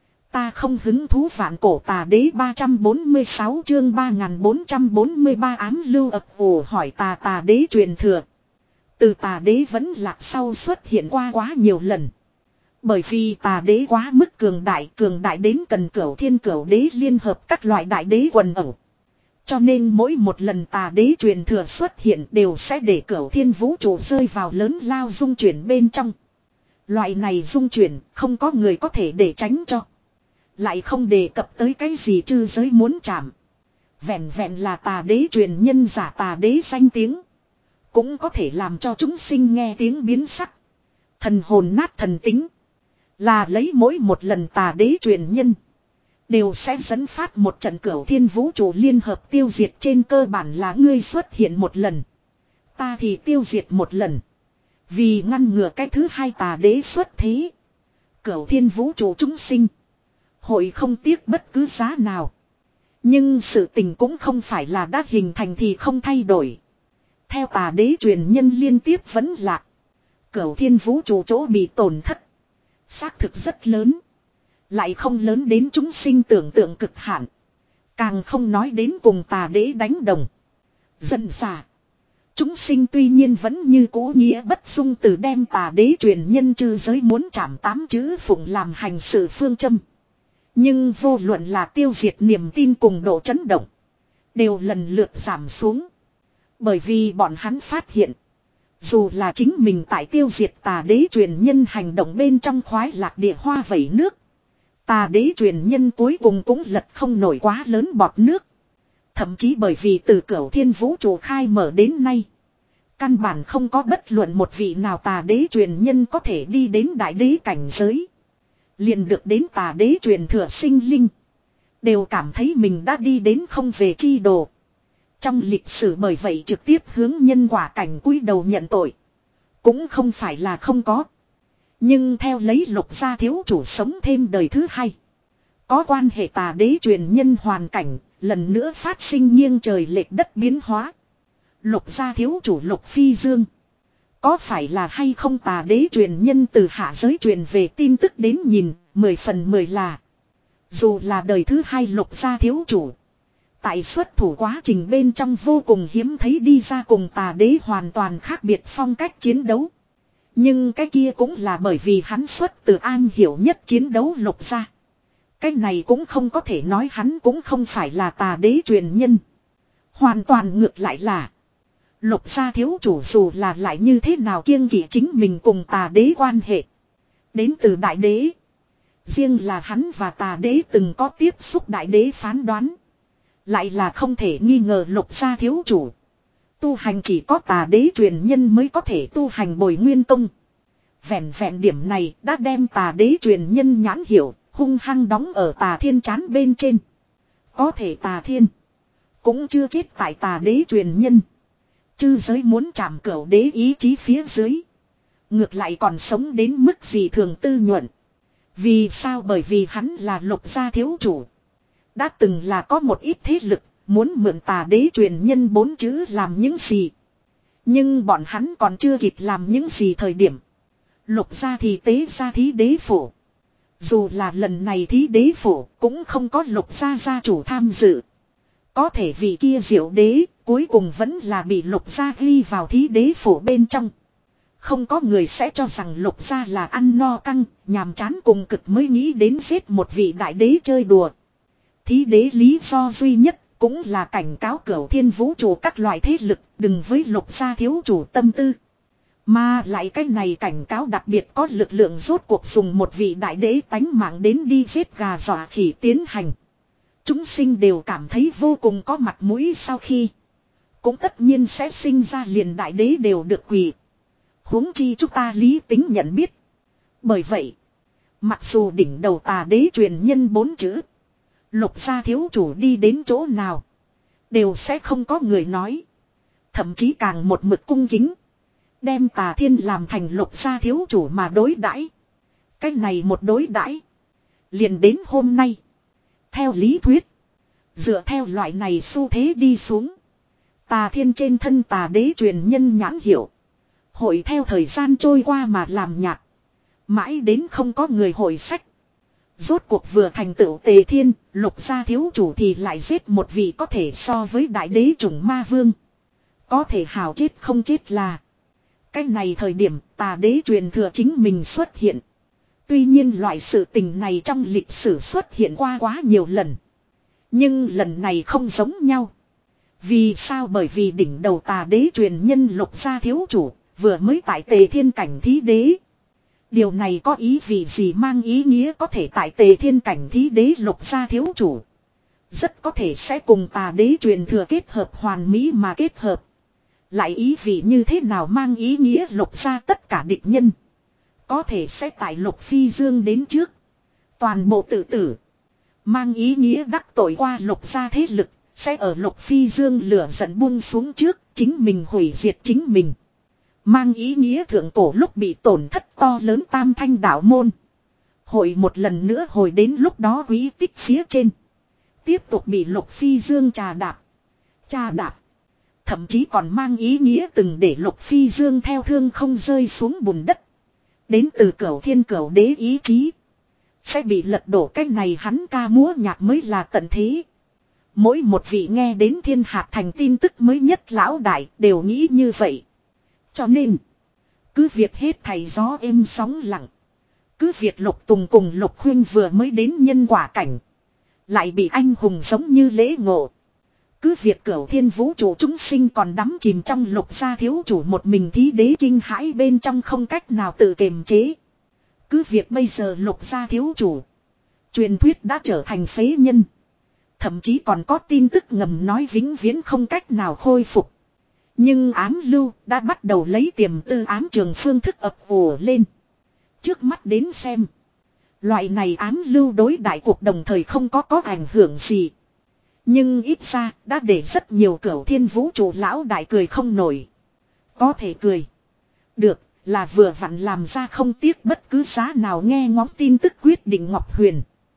Speaker 1: Ta không hứng thú vạn cổ tà đế ba trăm bốn mươi sáu chương ba nghìn bốn trăm bốn mươi ba ám lưu ập ủ hỏi tà tà đế truyền thừa. Từ tà đế vẫn lạc sau xuất hiện qua quá nhiều lần. Bởi vì tà đế quá mức cường đại, cường đại đến cần cửu thiên cửu đế liên hợp các loại đại đế quần ẩu. Cho nên mỗi một lần tà đế truyền thừa xuất hiện đều sẽ để cửu thiên vũ trụ rơi vào lớn lao dung chuyển bên trong. Loại này dung chuyển không có người có thể để tránh cho. Lại không đề cập tới cái gì chư giới muốn chạm. Vẹn vẹn là tà đế truyền nhân giả tà đế danh tiếng. Cũng có thể làm cho chúng sinh nghe tiếng biến sắc. Thần hồn nát thần tính. Là lấy mỗi một lần tà đế truyền nhân. Đều sẽ dẫn phát một trận cửu thiên vũ trụ liên hợp tiêu diệt trên cơ bản là ngươi xuất hiện một lần. Ta thì tiêu diệt một lần. Vì ngăn ngừa cái thứ hai tà đế xuất thế. Cửu thiên vũ trụ chúng sinh. Hội không tiếc bất cứ giá nào. Nhưng sự tình cũng không phải là đã hình thành thì không thay đổi. Theo tà đế truyền nhân liên tiếp vẫn lạc. Cửu thiên vũ trụ chỗ bị tổn thất. Xác thực rất lớn. Lại không lớn đến chúng sinh tưởng tượng cực hạn. Càng không nói đến cùng tà đế đánh đồng. Dần dà. Chúng sinh tuy nhiên vẫn như cố nghĩa bất dung từ đem tà đế truyền nhân chư giới muốn chạm tám chữ phụng làm hành sự phương châm. Nhưng vô luận là tiêu diệt niềm tin cùng độ chấn động. Đều lần lượt giảm xuống. Bởi vì bọn hắn phát hiện. Dù là chính mình tại tiêu diệt tà đế truyền nhân hành động bên trong khoái lạc địa hoa vẩy nước. Tà đế truyền nhân cuối cùng cũng lật không nổi quá lớn bọt nước. Thậm chí bởi vì từ cửu thiên vũ trụ khai mở đến nay. Căn bản không có bất luận một vị nào tà đế truyền nhân có thể đi đến đại đế cảnh giới. Liền được đến tà đế truyền thừa sinh linh. Đều cảm thấy mình đã đi đến không về chi đồ. Trong lịch sử bởi vậy trực tiếp hướng nhân quả cảnh cúi đầu nhận tội. Cũng không phải là không có. Nhưng theo lấy Lục gia thiếu chủ sống thêm đời thứ hai. Có quan hệ tà đế truyền nhân hoàn cảnh, lần nữa phát sinh nghiêng trời lệch đất biến hóa. Lục gia thiếu chủ Lục Phi Dương. Có phải là hay không tà đế truyền nhân từ hạ giới truyền về tin tức đến nhìn, mười phần mười là. Dù là đời thứ hai Lục gia thiếu chủ. Tại xuất thủ quá trình bên trong vô cùng hiếm thấy đi ra cùng tà đế hoàn toàn khác biệt phong cách chiến đấu. Nhưng cái kia cũng là bởi vì hắn xuất từ an hiểu nhất chiến đấu Lục gia. Cái này cũng không có thể nói hắn cũng không phải là tà đế truyền nhân. Hoàn toàn ngược lại là. Lục gia thiếu chủ dù là lại như thế nào kiêng kỵ chính mình cùng tà đế quan hệ. Đến từ đại đế. Riêng là hắn và tà đế từng có tiếp xúc đại đế phán đoán. Lại là không thể nghi ngờ lục gia thiếu chủ. Tu hành chỉ có tà đế truyền nhân mới có thể tu hành bồi nguyên công. Vẹn vẹn điểm này đã đem tà đế truyền nhân nhãn hiểu, hung hăng đóng ở tà thiên trán bên trên. Có thể tà thiên cũng chưa chết tại tà đế truyền nhân. Chư giới muốn chạm cửu đế ý chí phía dưới. Ngược lại còn sống đến mức gì thường tư nhuận. Vì sao? Bởi vì hắn là lục gia thiếu chủ. Đã từng là có một ít thế lực muốn mượn tà đế truyền nhân bốn chữ làm những gì. Nhưng bọn hắn còn chưa kịp làm những gì thời điểm. Lục gia thì tế ra thí đế phủ. Dù là lần này thí đế phủ cũng không có lục gia gia chủ tham dự. Có thể vì kia diệu đế cuối cùng vẫn là bị lục gia ghi vào thí đế phủ bên trong. Không có người sẽ cho rằng lục gia là ăn no căng, nhàm chán cùng cực mới nghĩ đến giết một vị đại đế chơi đùa. Thí đế lý do duy nhất cũng là cảnh cáo cửu thiên vũ trụ các loại thế lực đừng với lục gia thiếu chủ tâm tư. Mà lại cái này cảnh cáo đặc biệt có lực lượng rốt cuộc dùng một vị đại đế tánh mạng đến đi giết gà dọa khỉ tiến hành. Chúng sinh đều cảm thấy vô cùng có mặt mũi sau khi. Cũng tất nhiên sẽ sinh ra liền đại đế đều được quỳ. Huống chi chúng ta lý tính nhận biết. Bởi vậy, mặc dù đỉnh đầu tà đế truyền nhân bốn chữ. Lục gia thiếu chủ đi đến chỗ nào. Đều sẽ không có người nói. Thậm chí càng một mực cung kính. Đem tà thiên làm thành lục gia thiếu chủ mà đối đãi. Cái này một đối đãi liền đến hôm nay. Theo lý thuyết. Dựa theo loại này xu thế đi xuống. Tà thiên trên thân tà đế truyền nhân nhãn hiệu. Hội theo thời gian trôi qua mà làm nhạt. Mãi đến không có người hồi sách. Rốt cuộc vừa thành tựu tề thiên, lục gia thiếu chủ thì lại giết một vị có thể so với đại đế chủng ma vương. Có thể hào chết không chết là. Cái này thời điểm tà đế truyền thừa chính mình xuất hiện. Tuy nhiên loại sự tình này trong lịch sử xuất hiện qua quá nhiều lần. Nhưng lần này không giống nhau. Vì sao? Bởi vì đỉnh đầu tà đế truyền nhân lục gia thiếu chủ vừa mới tại tề thiên cảnh thí đế. Điều này có ý vị gì? Mang ý nghĩa có thể tại tề thiên cảnh thí đế lục gia thiếu chủ. Rất có thể sẽ cùng tà đế truyền thừa kết hợp hoàn mỹ mà kết hợp. Lại ý vị như thế nào? Mang ý nghĩa lục gia tất cả địch nhân. Có thể sẽ tại lục phi dương đến trước. Toàn bộ tự tử. Mang ý nghĩa đắc tội qua lục gia thế lực. Sẽ ở lục phi dương lửa giận buông xuống trước. Chính mình hủy diệt chính mình. Mang ý nghĩa thượng cổ lúc bị tổn thất to lớn tam thanh đạo môn. Hội một lần nữa hồi đến lúc đó quý tích phía trên. Tiếp tục bị lục phi dương trà đạp. Trà đạp. Thậm chí còn mang ý nghĩa từng để lục phi dương theo thương không rơi xuống bùn đất. Đến từ cửu thiên cửu đế ý chí. Sẽ bị lật đổ. Cái này hắn ca múa nhạc mới là tận thế. Mỗi một vị nghe đến thiên hạt thành tin tức mới nhất lão đại đều nghĩ như vậy. Cho nên, cứ việc hết thầy gió êm sóng lặng. Cứ việc lục tùng cùng lục huynh vừa mới đến nhân quả cảnh. Lại bị anh hùng giống như lễ ngộ. Cứ việc cửu thiên vũ trụ chúng sinh còn đắm chìm trong lục gia thiếu chủ một mình thí đế kinh hãi bên trong không cách nào tự kiềm chế. Cứ việc bây giờ lục gia thiếu chủ. Truyền thuyết đã trở thành phế nhân. Thậm chí còn có tin tức ngầm nói vĩnh viễn không cách nào khôi phục. Nhưng ám lưu đã bắt đầu lấy tiềm tư ám trường phương thức ập ùa lên. Trước mắt đến xem. Loại này ám lưu đối đại cuộc đồng thời không có có ảnh hưởng gì. Nhưng ít ra đã để rất nhiều cửu thiên vũ trụ lão đại cười không nổi. Có thể cười. Được là vừa vặn làm ra không tiếc bất cứ giá nào nghe ngóng tin tức quyết định Ngọc Huyền.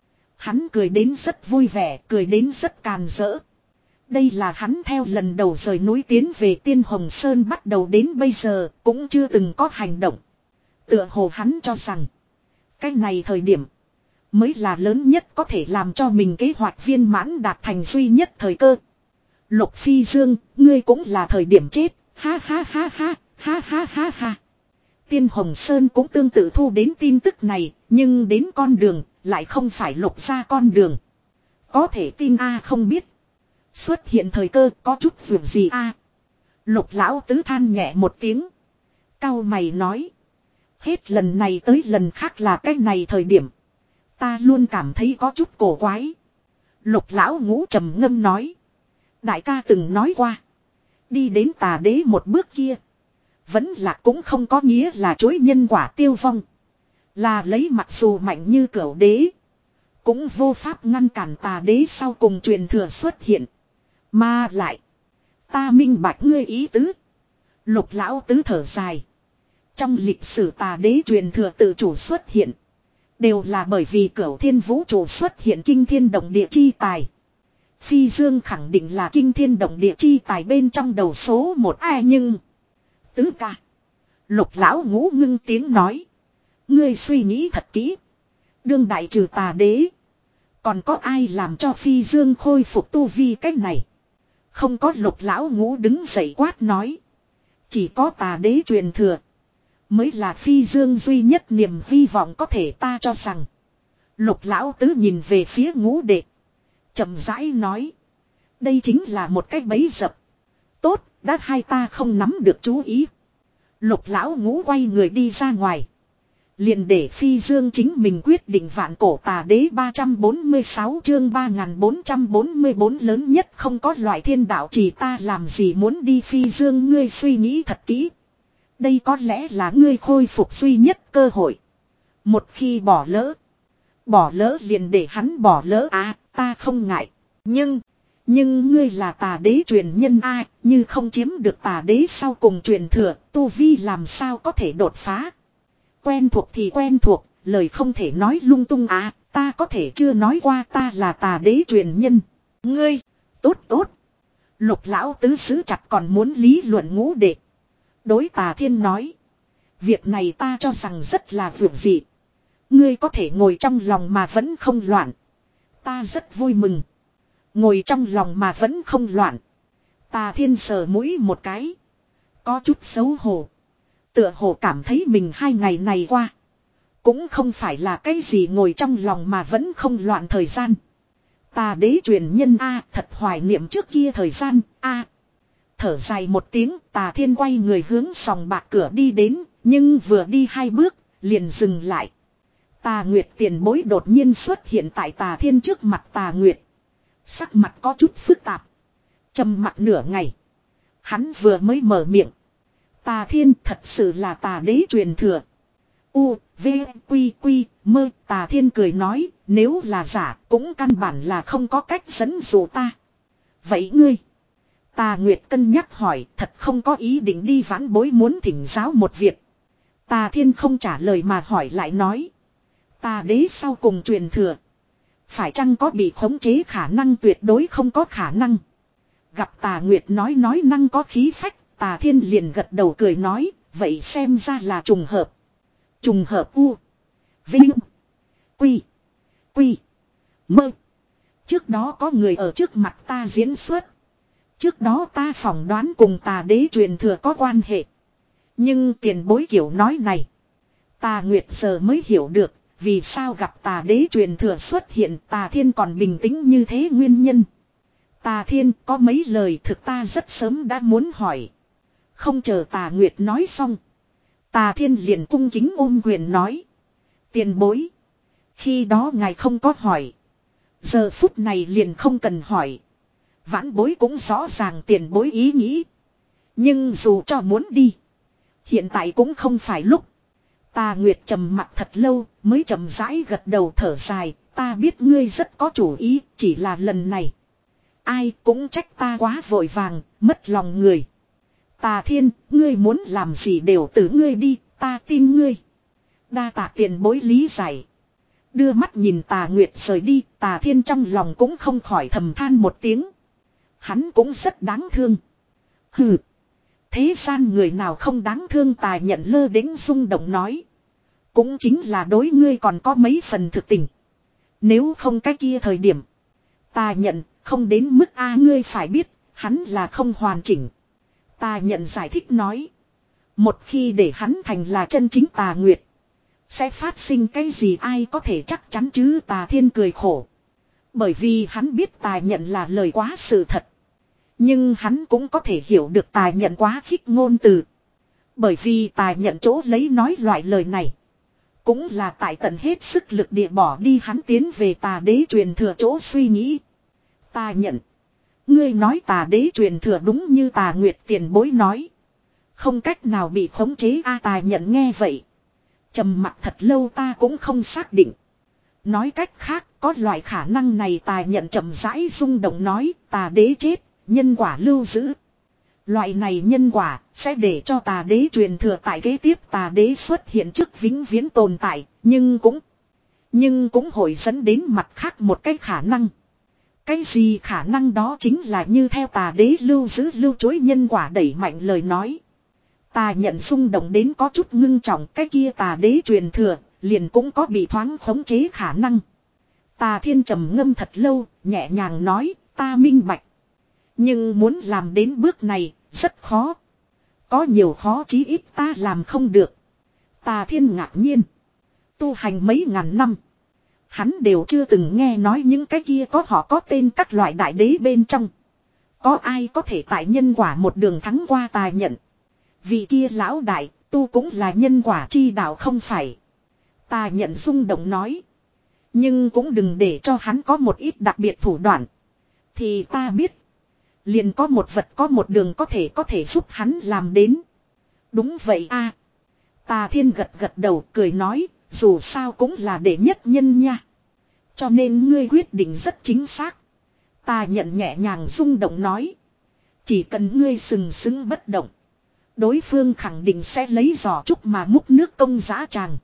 Speaker 1: Hắn cười đến rất vui vẻ, cười đến rất càn rỡ. Đây là hắn theo lần đầu rời núi tiến về Tiên Hồng Sơn bắt đầu đến bây giờ cũng chưa từng có hành động. Tựa hồ hắn cho rằng cái này thời điểm mới là lớn nhất có thể làm cho mình kế hoạch viên mãn đạt thành duy nhất thời cơ. Lục Phi Dương, ngươi cũng là thời điểm chết, ha ha ha ha, ha ha ha ha. Tiên Hồng Sơn cũng tương tự thu đến tin tức này, nhưng đến con đường lại không phải Lục ra con đường. Có thể tin a không biết. Xuất hiện thời cơ có chút việc gì a? Lục lão tứ than nhẹ một tiếng. Cau mày nói. Hết lần này tới lần khác là cái này thời điểm. Ta luôn cảm thấy có chút cổ quái. Lục lão ngũ trầm ngâm nói. Đại ca từng nói qua. Đi đến tà đế một bước kia. Vẫn là cũng không có nghĩa là chối nhân quả tiêu vong. Là lấy mặc dù mạnh như cửu đế. Cũng vô pháp ngăn cản tà đế sau cùng truyền thừa xuất hiện. Mà lại. Ta minh bạch ngươi ý tứ. Lục lão tứ thở dài. Trong lịch sử tà đế truyền thừa tự chủ xuất hiện. Đều là bởi vì cửu thiên vũ trụ xuất hiện kinh thiên động địa chi tài. Phi Dương khẳng định là kinh thiên động địa chi tài bên trong đầu số một ai nhưng. Tứ ca. Lục lão ngũ ngưng tiếng nói. Ngươi suy nghĩ thật kỹ. Đương đại trừ tà đế. Còn có ai làm cho Phi Dương khôi phục tu vi cách này. Không có lục lão ngũ đứng dậy quát nói. Chỉ có tà đế truyền thừa. Mới là Phi Dương duy nhất niềm hy vọng có thể ta cho rằng. Lục lão tứ nhìn về phía ngũ đệ. Chậm rãi nói. Đây chính là một cái bẫy dập. Tốt, đã hai ta không nắm được chú ý. Lục lão ngũ quay người đi ra ngoài. Liền để Phi Dương chính mình quyết định vạn cổ tà đế ba trăm bốn mươi sáu chương ba nghìn bốn trăm bốn mươi bốn lớn nhất không có loại thiên đạo chỉ ta làm gì muốn đi Phi Dương ngươi suy nghĩ thật kỹ. Đây có lẽ là ngươi khôi phục duy nhất cơ hội. Một khi bỏ lỡ. Bỏ lỡ liền để hắn bỏ lỡ à ta không ngại. Nhưng. Nhưng ngươi là tà đế truyền nhân a như không chiếm được tà đế sau cùng truyền thừa. Tu vi làm sao có thể đột phá. Quen thuộc thì quen thuộc. Lời không thể nói lung tung à. Ta có thể chưa nói qua ta là tà đế truyền nhân. Ngươi. Tốt tốt. Lục lão tứ sứ chặt còn muốn lý luận ngũ đệ. Đối tà thiên nói. Việc này ta cho rằng rất là vượt dị. Ngươi có thể ngồi trong lòng mà vẫn không loạn. Ta rất vui mừng. Ngồi trong lòng mà vẫn không loạn. Tà thiên sờ mũi một cái. Có chút xấu hổ. Tựa hồ cảm thấy mình hai ngày này qua. Cũng không phải là cái gì ngồi trong lòng mà vẫn không loạn thời gian. Tà đế truyền nhân A thật hoài niệm trước kia thời gian A. Thở dài một tiếng tà thiên quay người hướng sòng bạc cửa đi đến. Nhưng vừa đi hai bước liền dừng lại. Tà Nguyệt tiền bối đột nhiên xuất hiện tại tà thiên trước mặt tà Nguyệt. Sắc mặt có chút phức tạp. Trầm mặt nửa ngày. Hắn vừa mới mở miệng. Tà thiên thật sự là tà đế truyền thừa. U, V, Quy, Quy, mơ. Tà thiên cười nói. Nếu là giả cũng căn bản là không có cách dẫn dụ ta. Vậy ngươi. Tà Nguyệt cân nhắc hỏi. Thật không có ý định đi vãn bối muốn thỉnh giáo một việc. Tà thiên không trả lời mà hỏi lại nói. Tà đế sau cùng truyền thừa. Phải chăng có bị khống chế khả năng tuyệt đối không có khả năng. Gặp tà Nguyệt nói nói năng có khí phách. Tà thiên liền gật đầu cười nói. Vậy xem ra là trùng hợp. Trùng hợp u. Vinh. Quy. Quy. Mơ. Trước đó có người ở trước mặt ta diễn xuất. Trước đó ta phỏng đoán cùng tà đế truyền thừa có quan hệ. Nhưng tiền bối kiểu nói này. Tà Nguyệt giờ mới hiểu được. Vì sao gặp tà đế truyền thừa xuất hiện tà thiên còn bình tĩnh như thế nguyên nhân. Tà thiên có mấy lời thực ta rất sớm đã muốn hỏi. Không chờ tà Nguyệt nói xong. Tà thiên liền cung kính ôm quyền nói. Tiền bối. Khi đó ngài không có hỏi. Giờ phút này liền không cần hỏi. Vãn bối cũng rõ ràng tiền bối ý nghĩ. Nhưng dù cho muốn đi. Hiện tại cũng không phải lúc. Tà Nguyệt trầm mặt thật lâu mới chậm rãi gật đầu thở dài. Ta biết ngươi rất có chủ ý chỉ là lần này. Ai cũng trách ta quá vội vàng mất lòng người. Tà thiên ngươi muốn làm gì đều từ ngươi đi ta tin ngươi. Đa tạ tiền bối lý giải. Đưa mắt nhìn Tà Nguyệt rời đi, Tà Thiên trong lòng cũng không khỏi thầm than một tiếng. Hắn cũng rất đáng thương. Hừ. Thế gian người nào không đáng thương, Tà Nhận lơ đễnh rung động nói. Cũng chính là đối ngươi còn có mấy phần thực tình. Nếu không cái kia thời điểm. Tà Nhận không đến mức a ngươi phải biết, hắn là không hoàn chỉnh. Tà Nhận giải thích nói. Một khi để hắn thành là chân chính Tà Nguyệt. Sẽ phát sinh cái gì ai có thể chắc chắn chứ, Tà Thiên cười khổ. Bởi vì hắn biết Tà Nhận là lời quá sự thật. Nhưng hắn cũng có thể hiểu được Tà Nhận quá khích ngôn từ. Bởi vì Tà Nhận chỗ lấy nói loại lời này. Cũng là tại tận hết sức lực địa bỏ đi hắn tiến về Tà đế truyền thừa chỗ suy nghĩ. Tà Nhận. Ngươi nói Tà đế truyền thừa đúng như Tà Nguyệt tiền bối nói. Không cách nào bị khống chế a Tà Nhận nghe vậy. Trầm mặc thật lâu, ta cũng không xác định. Nói cách khác, có loại khả năng này. Tà Nhận chậm rãi rung động nói, Tà đế chết, nhân quả lưu giữ. Loại này nhân quả sẽ để cho Tà đế truyền thừa tại kế tiếp Tà đế xuất hiện trước vĩnh viễn tồn tại, nhưng cũng nhưng cũng hội dẫn đến mặt khác một cái khả năng. Cái gì khả năng đó chính là như theo Tà đế lưu giữ lưu chối nhân quả đẩy mạnh lời nói. Tà Nhận rung động đến có chút ngưng trọng, cái kia Tà đế truyền thừa liền cũng có bị thoáng khống chế khả năng. Tà Thiên trầm ngâm thật lâu, nhẹ nhàng nói, ta minh bạch. Nhưng muốn làm đến bước này, rất khó. Có nhiều khó chí ít ta làm không được. Tà Thiên ngạc nhiên. Tu hành mấy ngàn năm. Hắn đều chưa từng nghe nói những cái kia có họ có tên các loại đại đế bên trong. Có ai có thể tại nhân quả một đường thắng qua Tà Nhận. Vị kia lão đại, tu cũng là nhân quả chi đạo không phải. Tà Nhận rung động nói. Nhưng cũng đừng để cho hắn có một ít đặc biệt thủ đoạn. Thì ta biết. Liền có một vật có một đường có thể có thể giúp hắn làm đến. Đúng vậy a. Tà Thiên gật gật đầu cười nói, dù sao cũng là đệ nhất nhân nha. Cho nên ngươi quyết định rất chính xác. Tà Nhận nhẹ nhàng rung động nói. Chỉ cần ngươi sừng sững bất động. Đối phương khẳng định sẽ lấy giỏ trúc mà múc nước công giá tràng.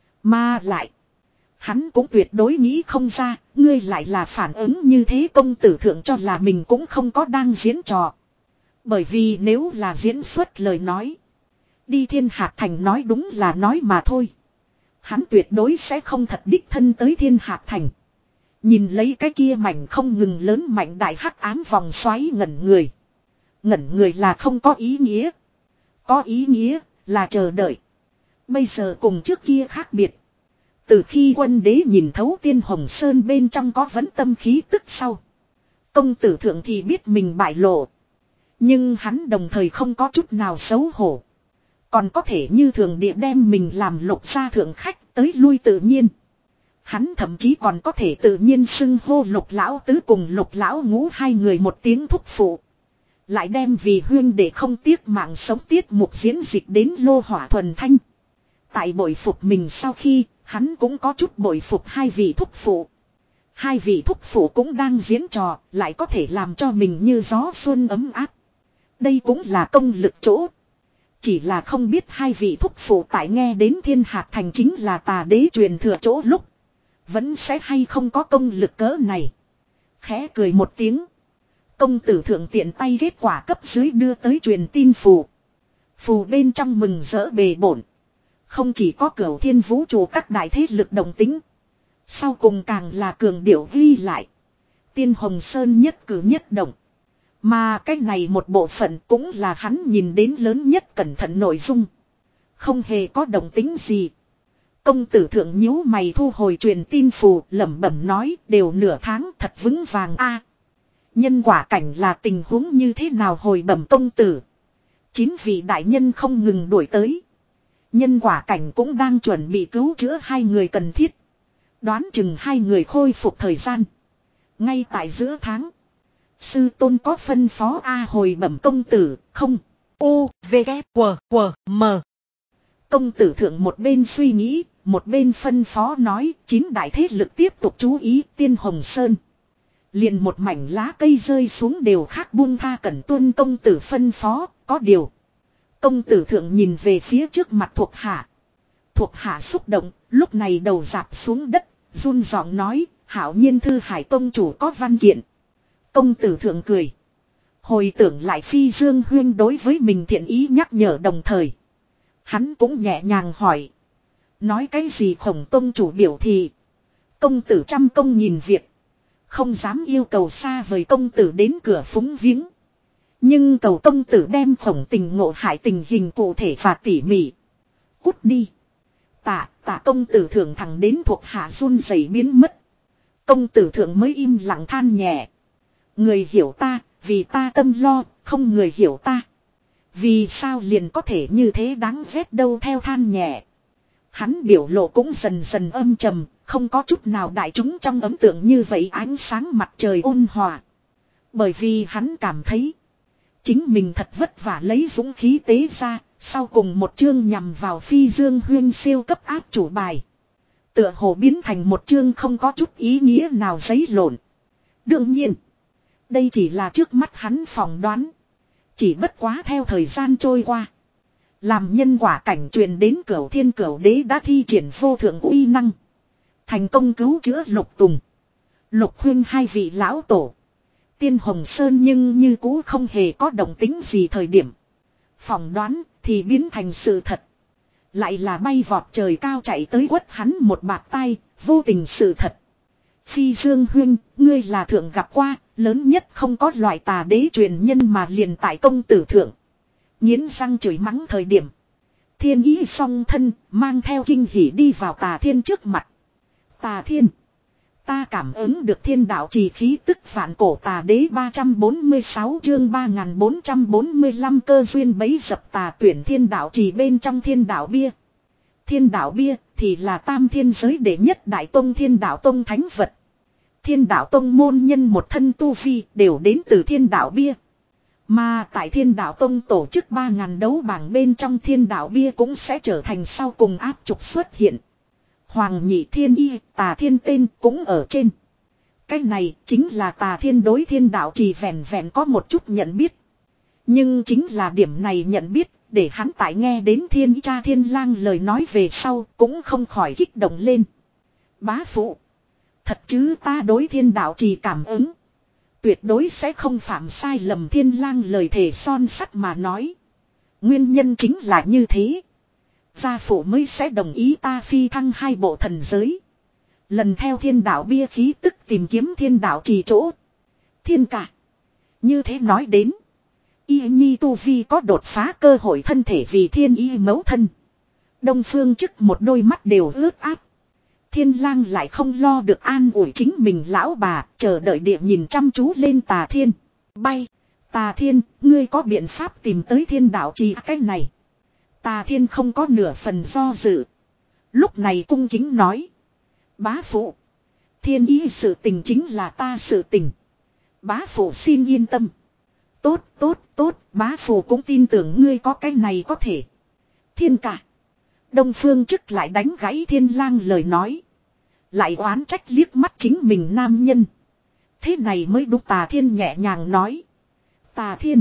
Speaker 1: Mà lại. Hắn cũng tuyệt đối nghĩ không ra, ngươi lại là phản ứng như thế. Công tử thượng cho là mình cũng không có đang diễn trò. Bởi vì nếu là diễn xuất lời nói. Đi Thiên Hạc Thành nói đúng là nói mà thôi. Hắn tuyệt đối sẽ không thật đích thân tới Thiên Hạc Thành. Nhìn lấy cái kia mảnh không ngừng lớn mạnh đại hắc ám vòng xoáy ngẩn người. Ngẩn người là không có ý nghĩa. Có ý nghĩa là chờ đợi. Bây giờ cùng trước kia khác biệt. Từ khi quân đế nhìn thấu Tiên Hồng Sơn bên trong có vấn tâm khí tức sau. Công tử thượng thì biết mình bại lộ. Nhưng hắn đồng thời không có chút nào xấu hổ. Còn có thể như thường địa đem mình làm Lục gia thượng khách tới lui tự nhiên. Hắn thậm chí còn có thể tự nhiên xưng hô Lục lão tứ cùng Lục lão ngũ hai người một tiếng thúc phụ. Lại đem vì huyên để không tiếc mạng sống tiết mục diễn dịch đến lô hỏa thuần thanh. Tại bội phục mình sau khi, hắn cũng có chút bội phục hai vị thúc phụ. Hai vị thúc phụ cũng đang diễn trò, lại có thể làm cho mình như gió xuân ấm áp. Đây cũng là công lực chỗ. Chỉ là không biết hai vị thúc phụ tại nghe đến Thiên Hạc Thành chính là Tà đế truyền thừa chỗ lúc. Vẫn sẽ hay không có công lực cỡ này. Khẽ cười một tiếng. Công tử thượng tiện tay kết quả cấp dưới đưa tới truyền tin phù. Phù bên trong mừng rỡ bề bổn. Không chỉ có Cửu Thiên vũ trụ các đại thế lực đồng tính. Sau cùng càng là cường điệu ghi lại. Tiên Hồng Sơn nhất cử nhất động. Mà cái này một bộ phận cũng là hắn nhìn đến lớn nhất cẩn thận nội dung. Không hề có động tính gì. Công tử thượng nhíu mày thu hồi truyền tin phù, lẩm bẩm nói đều nửa tháng thật vững vàng a. Nhân quả cảnh là tình huống như thế nào hồi bẩm công tử. Chín vị đại nhân không ngừng đuổi tới. Nhân quả cảnh cũng đang chuẩn bị cứu chữa hai người cần thiết. Đoán chừng hai người khôi phục thời gian. Ngay tại giữa tháng. Sư tôn có phân phó A hồi bẩm công tử, không. U, V, K, W, W, M. Công tử thượng một bên suy nghĩ, một bên phân phó nói, chín đại thế lực tiếp tục chú ý Tiên Hồng Sơn. Liền một mảnh lá cây rơi xuống đều khác buông tha cẩn tuân công tử phân phó, có điều. Công tử thượng nhìn về phía trước mặt thuộc hạ. Thuộc hạ xúc động, lúc này đầu dạp xuống đất, Run giọng nói, hảo nhiên Thư Hải tông chủ có văn kiện. Công tử thượng cười. Hồi tưởng lại Phi Dương Huyên đối với mình thiện ý nhắc nhở đồng thời. Hắn cũng nhẹ nhàng hỏi. Nói cái gì Khổng tông chủ biểu thị. Công tử trăm công nhìn việc. Không dám yêu cầu xa vời công tử đến cửa phúng viếng. Nhưng cầu công tử đem Khổng tình ngộ hại tình hình cụ thể và tỉ mỉ. Cút đi. Tạ, tạ công tử thượng thẳng đến thuộc hạ run rẩy biến mất. Công tử thượng mới im lặng than nhẹ. Người hiểu ta, vì ta tâm lo, không người hiểu ta. Vì sao liền có thể như thế đáng ghét đâu theo than nhẹ. Hắn biểu lộ cũng dần dần âm trầm, không có chút nào đại chúng trong ấn tượng như vậy ánh sáng mặt trời ôn hòa. Bởi vì hắn cảm thấy, chính mình thật vất vả lấy dũng khí tế ra, sau cùng một chương nhằm vào Phi Dương Huyên siêu cấp áp chủ bài. Tựa hồ biến thành một chương không có chút ý nghĩa nào giấy lộn. Đương nhiên, đây chỉ là trước mắt hắn phỏng đoán. Chỉ bất quá theo thời gian trôi qua. Làm nhân quả cảnh truyền đến Cửu Thiên Cửu Đế đã thi triển vô thượng uy năng. Thành công cứu chữa Lục Tùng, Lục Huyên hai vị lão tổ. Tiên Hồng Sơn nhưng như cũ không hề có động tính gì thời điểm. Phỏng đoán thì biến thành sự thật. Lại là bay vọt trời cao chạy tới quất hắn một bạt tay, vô tình sự thật. Phi Dương Huyên, ngươi là thượng gặp qua, lớn nhất không có loại tà đế truyền nhân mà liền tại công tử thượng. Nghiến răng chửi mắng thời điểm. Thiên ý song thân, mang theo kinh hỉ đi vào Tà Thiên trước mặt. Tà Thiên, ta cảm ứng được thiên đạo trì khí tức vạn cổ tà đế ba trăm bốn mươi sáu chương ba nghìn bốn trăm bốn mươi lăm cơ duyên bấy dập tà tuyển thiên đạo trì bên trong thiên đạo bia. Thiên đạo bia thì là tam thiên giới đệ nhất đại tông thiên đạo tông thánh vật. Thiên đạo tông môn nhân một thân tu vi đều đến từ thiên đạo bia. Mà tại thiên đạo tông tổ chức ba ngàn đấu bảng bên trong thiên đạo bia cũng sẽ trở thành sau cùng áp trục xuất hiện. Hoàng nhị thiên y, Tà Thiên tên cũng ở trên. Cái này chính là Tà Thiên đối thiên đạo chỉ vẹn vẹn có một chút nhận biết. Nhưng chính là điểm này nhận biết, để hắn tại nghe đến thiên cha thiên lang lời nói về sau cũng không khỏi kích động lên. Bá phụ, thật chứ ta đối thiên đạo chỉ cảm ứng. Tuyệt đối sẽ không phạm sai lầm thiên lang lời thề son sắt mà nói. Nguyên nhân chính là như thế. Gia phụ mới sẽ đồng ý ta phi thăng hai bộ thần giới. Lần theo thiên đạo bia khí tức tìm kiếm thiên đạo trì chỗ. Thiên cả. Như thế nói đến. Y nhi tu vi có đột phá cơ hội thân thể vì thiên y mẫu thân. Đông phương chức một đôi mắt đều ướt át. Thiên lang lại không lo được an ủi chính mình lão bà. Chờ đợi địa nhìn chăm chú lên Tà Thiên. Bay. Tà Thiên, ngươi có biện pháp tìm tới thiên đạo trì cái này. Tà Thiên không có nửa phần do dự. Lúc này cung kính nói. Bá phụ. Thiên ý sự tình chính là ta sự tình. Bá phụ xin yên tâm. Tốt, tốt, tốt, bá phụ cũng tin tưởng ngươi có cái này có thể. Thiên cả. Đông phương chức lại đánh gãy thiên lang lời nói. Lại oán trách liếc mắt chính mình nam nhân. Thế này mới đúng. Tà Thiên nhẹ nhàng nói. Tà Thiên.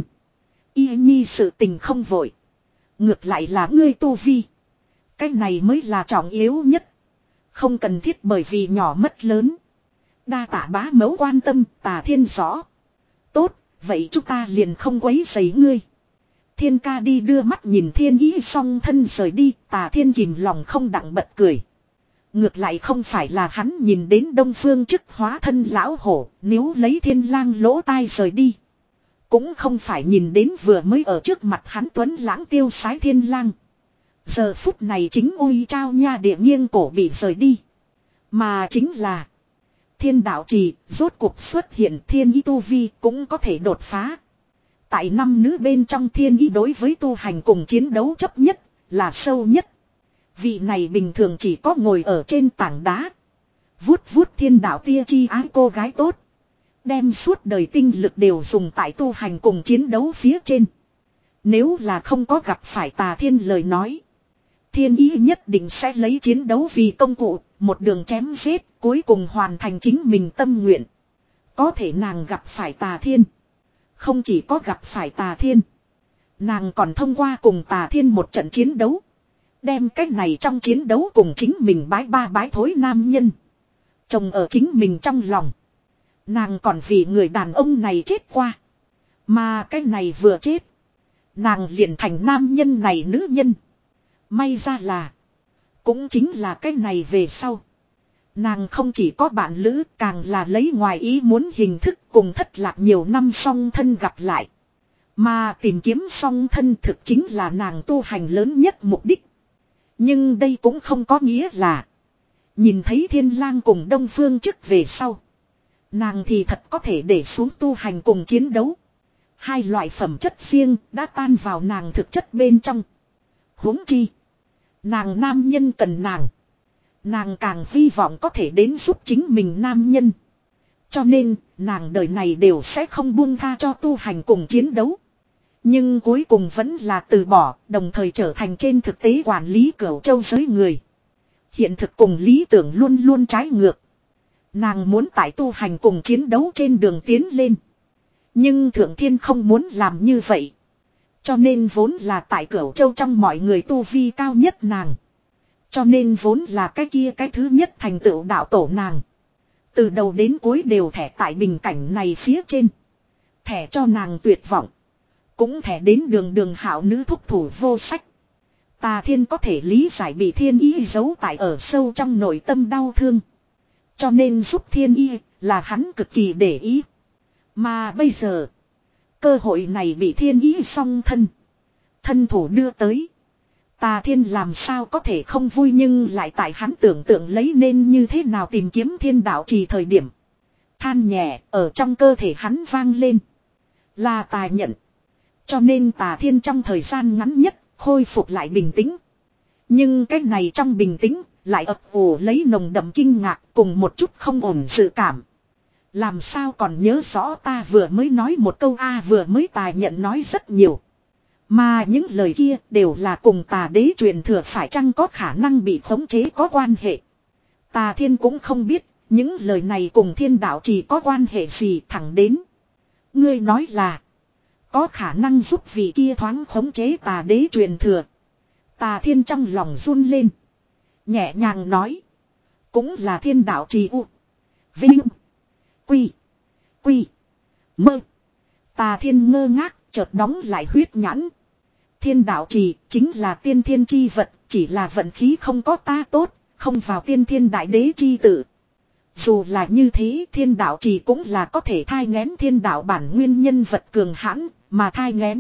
Speaker 1: Y nhi sự tình không vội. Ngược lại là ngươi tu vi. Cái này mới là trọng yếu nhất. Không cần thiết bởi vì nhỏ mất lớn. Đa tạ bá mẫu quan tâm. Tà Thiên rõ. Tốt, vậy chúng ta liền không quấy rầy ngươi. Thiên ca đi đưa mắt nhìn thiên ý song thân rời đi. Tà Thiên kìm lòng không đặng bật cười. Ngược lại không phải là hắn nhìn đến đông phương chức hóa thân lão hổ. Nếu lấy thiên lang lỗ tai rời đi. Cũng không phải nhìn đến vừa mới ở trước mặt hắn tuấn lãng tiêu sái thiên lang. Giờ phút này chính ôi trao nha địa nghiêng cổ bị rời đi. Mà chính là thiên đạo trì rốt cuộc xuất hiện thiên ý tu vi cũng có thể đột phá. Tại năm nữ bên trong thiên ý đối với tu hành cùng chiến đấu chấp nhất là sâu nhất. Vị này bình thường chỉ có ngồi ở trên tảng đá. Vuốt vuốt thiên đạo tia chi ái cô gái tốt. Đem suốt đời tinh lực đều dùng tại tu hành cùng chiến đấu phía trên. Nếu là không có gặp phải Tà Thiên lời nói. Thiên ý nhất định sẽ lấy chiến đấu vì công cụ, một đường chém giết, cuối cùng hoàn thành chính mình tâm nguyện. Có thể nàng gặp phải Tà Thiên. Không chỉ có gặp phải Tà Thiên. Nàng còn thông qua cùng Tà Thiên một trận chiến đấu. Đem cách này trong chiến đấu cùng chính mình bái ba bái thối nam nhân. Chồng ở chính mình trong lòng. Nàng còn vì người đàn ông này chết qua. Mà cái này vừa chết. Nàng liền thành nam nhân này nữ nhân. May ra là. Cũng chính là cái này về sau. Nàng không chỉ có bạn lữ, càng là lấy ngoài ý muốn hình thức cùng thất lạc nhiều năm song thân gặp lại. Mà tìm kiếm song thân thực chính là nàng tu hành lớn nhất mục đích. Nhưng đây cũng không có nghĩa là nhìn thấy Thiên Lang cùng Đông Phương Chức về sau, nàng thì thật có thể để xuống tu hành cùng chiến đấu. Hai loại phẩm chất riêng đã tan vào nàng thực chất bên trong. Huống chi, nàng nam nhân cần nàng. Nàng càng hy vọng có thể đến giúp chính mình nam nhân. Cho nên, nàng đời này đều sẽ không buông tha cho tu hành cùng chiến đấu. Nhưng cuối cùng vẫn là từ bỏ, đồng thời trở thành trên thực tế quản lý Cửu Châu giới người. Hiện thực cùng lý tưởng luôn luôn trái ngược. Nàng muốn tại tu hành cùng chiến đấu trên đường tiến lên. Nhưng Thượng Thiên không muốn làm như vậy. Cho nên vốn là tại Cửu Châu trong mọi người tu vi cao nhất nàng. Cho nên vốn là cái kia cái thứ nhất thành tựu đạo tổ nàng. Từ đầu đến cuối đều thẻ tại bình cảnh này phía trên. Thẻ cho nàng tuyệt vọng. Cũng thẻ đến đường đường hảo nữ thúc thủ vô sách. Tà Thiên có thể lý giải bị Thiên Ý giấu tại ở sâu trong nội tâm đau thương. Cho nên giúp Thiên Y là hắn cực kỳ để ý. Mà bây giờ, cơ hội này bị Thiên Ý song thân. Thân thủ đưa tới. Tà Thiên làm sao có thể không vui, nhưng lại tại hắn tưởng tượng lấy nên như thế nào tìm kiếm thiên đạo trì thời điểm. Than nhẹ ở trong cơ thể hắn vang lên. Là tà nhận. Cho nên Tà Thiên trong thời gian ngắn nhất khôi phục lại bình tĩnh. Nhưng cái này trong bình tĩnh lại ập ủ lấy nồng đậm kinh ngạc cùng một chút không ổn dự cảm. Làm sao còn nhớ rõ ta vừa mới nói một câu a vừa mới Tà nhận nói rất nhiều. Mà những lời kia đều là cùng Tà đế truyền thừa phải chăng có khả năng bị khống chế có quan hệ. Tà Thiên cũng không biết những lời này cùng thiên đạo chỉ có quan hệ gì thẳng đến. Ngươi nói là có khả năng giúp vị kia thoáng khống chế Tà đế truyền thừa. Tà Thiên trong lòng run lên. Nhẹ nhàng nói. Cũng là thiên đạo trì u. Vinh. Quy. Quy. Mơ. Tà Thiên ngơ ngác chợt đóng lại huyết nhãn. Thiên đạo trì chính là tiên thiên chi vật. Chỉ là vận khí không có ta tốt. Không vào tiên thiên đại đế chi tử. Dù là như thế thiên đạo trì cũng là có thể thai nghén thiên đạo bản nguyên nhân vật cường hãn. Mà thai nghén.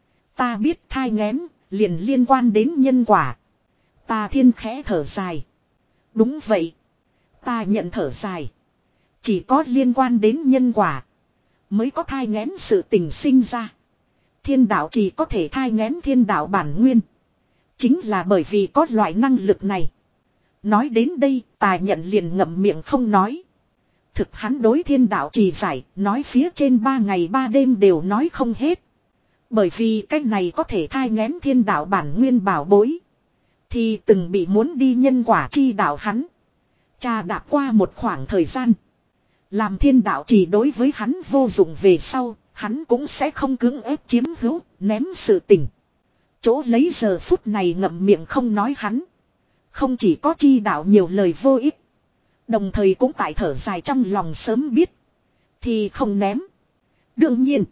Speaker 1: Ta biết thai nghén liền liên quan đến nhân quả. Tà Thiên khẽ thở dài. Đúng vậy. Ta nhận thở dài. Chỉ có liên quan đến nhân quả mới có thai nghén sự tình sinh ra. Thiên đạo chỉ có thể thai nghén thiên đạo bản nguyên. Chính là bởi vì có loại năng lực này. Nói đến đây Tà nhận liền ngậm miệng không nói. Thực hắn đối thiên đạo trì giải nói phía trên ba ngày ba đêm đều nói không hết. Bởi vì cái này có thể thai nghén thiên đạo bản nguyên bảo bối. Thì từng bị muốn đi nhân quả chi đạo hắn. Cha đạp qua một khoảng thời gian. Làm thiên đạo chỉ đối với hắn vô dụng về sau. Hắn cũng sẽ không cưỡng ép chiếm hữu, ném sự tình. Chỗ lấy giờ phút này ngậm miệng không nói hắn. Không chỉ có chi đạo nhiều lời vô ích. Đồng thời cũng tại thở dài trong lòng sớm biết. Thì không ném. Đương nhiên.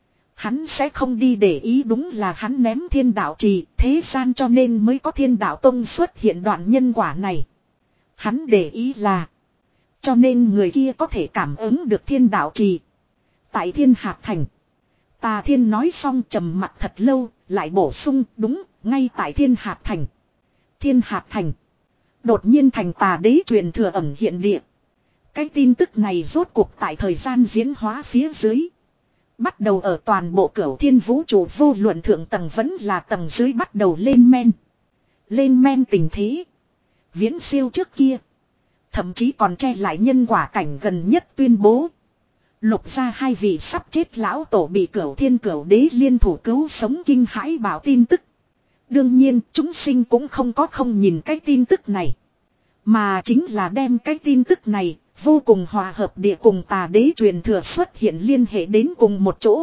Speaker 1: Hắn sẽ không đi để ý đúng là hắn ném thiên đạo trì thế gian cho nên mới có thiên đạo tông xuất hiện đoạn nhân quả này. Hắn để ý là. Cho nên người kia có thể cảm ứng được thiên đạo trì. Tại Thiên Hạt Thành. Tà Thiên nói xong trầm mặt thật lâu lại bổ sung đúng ngay tại Thiên Hạt Thành. Thiên Hạt Thành. Đột nhiên thành Tà đế truyền thừa ẩn hiện địa. Cái tin tức này rốt cuộc tại thời gian diễn hóa phía dưới. Bắt đầu ở toàn bộ Cửu Thiên vũ trụ vô luận thượng tầng vẫn là tầng dưới bắt đầu lên men. Lên men tình thế. Viễn siêu trước kia. Thậm chí còn che lại nhân quả cảnh gần nhất tuyên bố. Lục ra hai vị sắp chết lão tổ bị Cửu Thiên Cửu đế liên thủ cứu sống kinh hãi bảo tin tức. Đương nhiên chúng sinh cũng không có không nhìn cái tin tức này. Mà chính là đem cái tin tức này vô cùng hòa hợp địa cùng Tà đế truyền thừa xuất hiện liên hệ đến cùng một chỗ.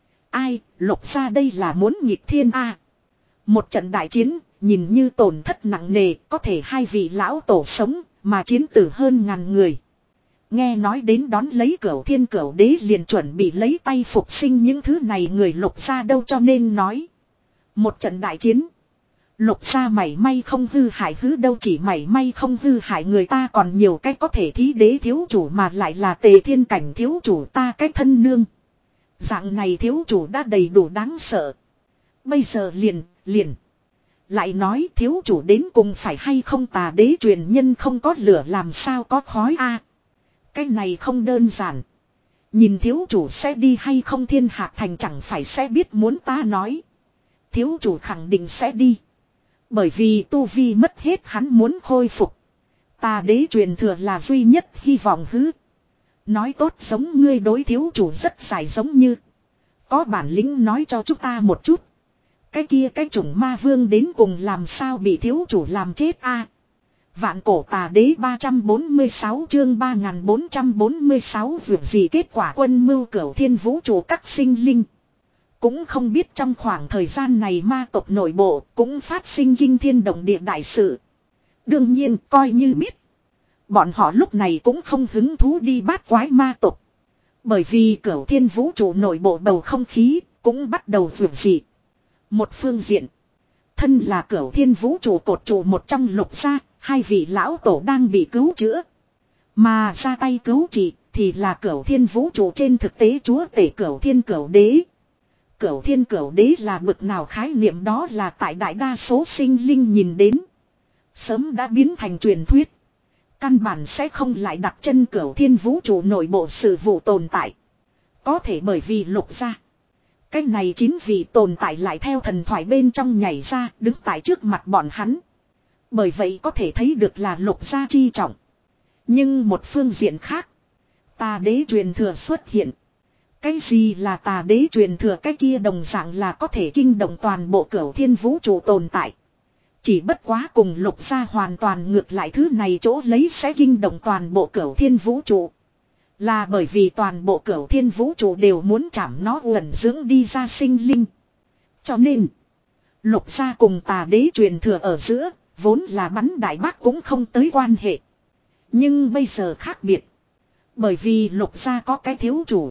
Speaker 1: Ai, Lục ra đây là muốn nghịch thiên a. Một trận đại chiến, nhìn như tổn thất nặng nề, có thể hai vị lão tổ sống, mà chiến tử hơn ngàn người. Nghe nói đến đón lấy Cửu Thiên Cửu Đế liền chuẩn bị lấy tay phục sinh những thứ này người Lục gia đâu, cho nên nói. Một trận đại chiến. Lục gia mảy may không hư hại hứ đâu, chỉ mảy may không hư hại, người ta còn nhiều cách có thể thí đế thiếu chủ mà lại là Tề Thiên cảnh thiếu chủ ta cách thân nương. Dạng này thiếu chủ đã đầy đủ đáng sợ. Bây giờ liền, liền. Lại nói thiếu chủ đến cùng phải hay không tà đế truyền nhân không có lửa làm sao có khói a. Cái này không đơn giản. Nhìn thiếu chủ sẽ đi hay không Thiên Hạc Thành chẳng phải sẽ biết muốn ta nói. Thiếu chủ khẳng định sẽ đi. Bởi vì tu vi mất hết hắn muốn khôi phục. Tà đế truyền thừa là duy nhất hy vọng hứ. Nói tốt giống ngươi đối thiếu chủ rất dài giống như. Có bản lĩnh nói cho chúng ta một chút. Cái kia cái chủng ma vương đến cùng làm sao bị thiếu chủ làm chết a? Vạn cổ tà đế ba trăm bốn mươi sáu chương ba nghìn bốn trăm bốn mươi sáu vượt gì kết quả quân mưu Cửu Thiên vũ trụ các sinh linh. Cũng không biết trong khoảng thời gian này ma tộc nội bộ cũng phát sinh kinh thiên động địa đại sự. Đương nhiên coi như biết. Bọn họ lúc này cũng không hứng thú đi bát quái ma tộc. Bởi vì Cửu Thiên vũ trụ nội bộ bầu không khí cũng bắt đầu vượt dị. Một phương diện. Thân là Cửu Thiên vũ trụ cột trụ một trong Lục gia. Hai vị lão tổ đang bị cứu chữa. Mà ra tay cứu trị thì là Cửu Thiên vũ trụ trên thực tế chúa tể Cửu Thiên Cửu Đế. Cửu Thiên Cửu Đế là bực nào khái niệm đó là tại đại đa số sinh linh nhìn đến. Sớm đã biến thành truyền thuyết. Căn bản sẽ không lại đặt chân Cửu Thiên vũ trụ nội bộ sự vụ tồn tại. Có thể bởi vì Lục gia. Cái này chín vị tồn tại lại theo thần thoại bên trong nhảy ra đứng tại trước mặt bọn hắn. Bởi vậy có thể thấy được là Lục gia chi trọng. Nhưng một phương diện khác. Tà đế truyền thừa xuất hiện. Cái gì là tà đế truyền thừa, cái kia đồng dạng là có thể kinh động toàn bộ Cửu Thiên vũ trụ tồn tại. Chỉ bất quá cùng Lục gia hoàn toàn ngược lại, thứ này chỗ lấy sẽ kinh động toàn bộ Cửu Thiên vũ trụ. Là bởi vì toàn bộ Cửu Thiên vũ trụ đều muốn chạm nó uẩn dưỡng đi ra sinh linh. Cho nên Lục gia cùng tà đế truyền thừa ở giữa vốn là bắn đại bác cũng không tới quan hệ. Nhưng bây giờ khác biệt. Bởi vì Lục gia có cái thiếu chủ.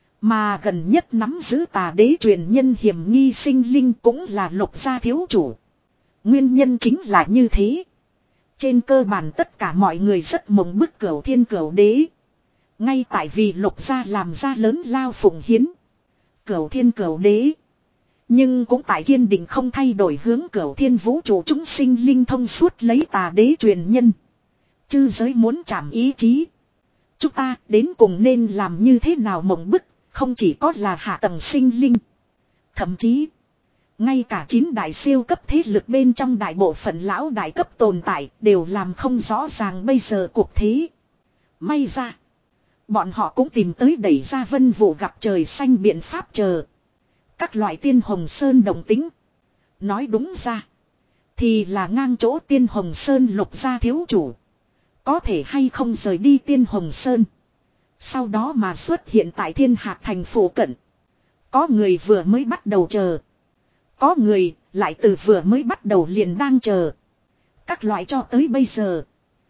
Speaker 1: Mà gần nhất nắm giữ tà đế truyền nhân hiểm nghi sinh linh cũng là Lục gia thiếu chủ. Nguyên nhân chính là như thế. Trên cơ bản tất cả mọi người rất mộng bức Cửu Thiên Cửu Đế. Ngay tại vì Lục gia làm ra lớn lao phụng hiến. Cửu Thiên Cửu Đế. Nhưng cũng tại kiên định không thay đổi hướng Cửu Thiên vũ trụ chúng sinh linh thông suốt lấy tà đế truyền nhân. Chư giới muốn chạm ý chí. Chúng ta đến cùng nên làm như thế nào mộng bức, không chỉ có là hạ tầng sinh linh. Thậm chí, ngay cả chín đại siêu cấp thế lực bên trong đại bộ phận lão đại cấp tồn tại đều làm không rõ ràng bây giờ cuộc thế. May ra, bọn họ cũng tìm tới đẩy ra vân vụ gặp trời xanh biện pháp chờ. Các loại Tiên Hồng Sơn đồng tính. Nói đúng ra, thì là ngang chỗ Tiên Hồng Sơn Lục gia thiếu chủ. Có thể hay không rời đi Tiên Hồng Sơn. Sau đó mà xuất hiện tại Thiên Hạc Thành phủ cận. Có người vừa mới bắt đầu chờ. Có người lại từ vừa mới bắt đầu liền đang chờ. Các loại cho tới bây giờ.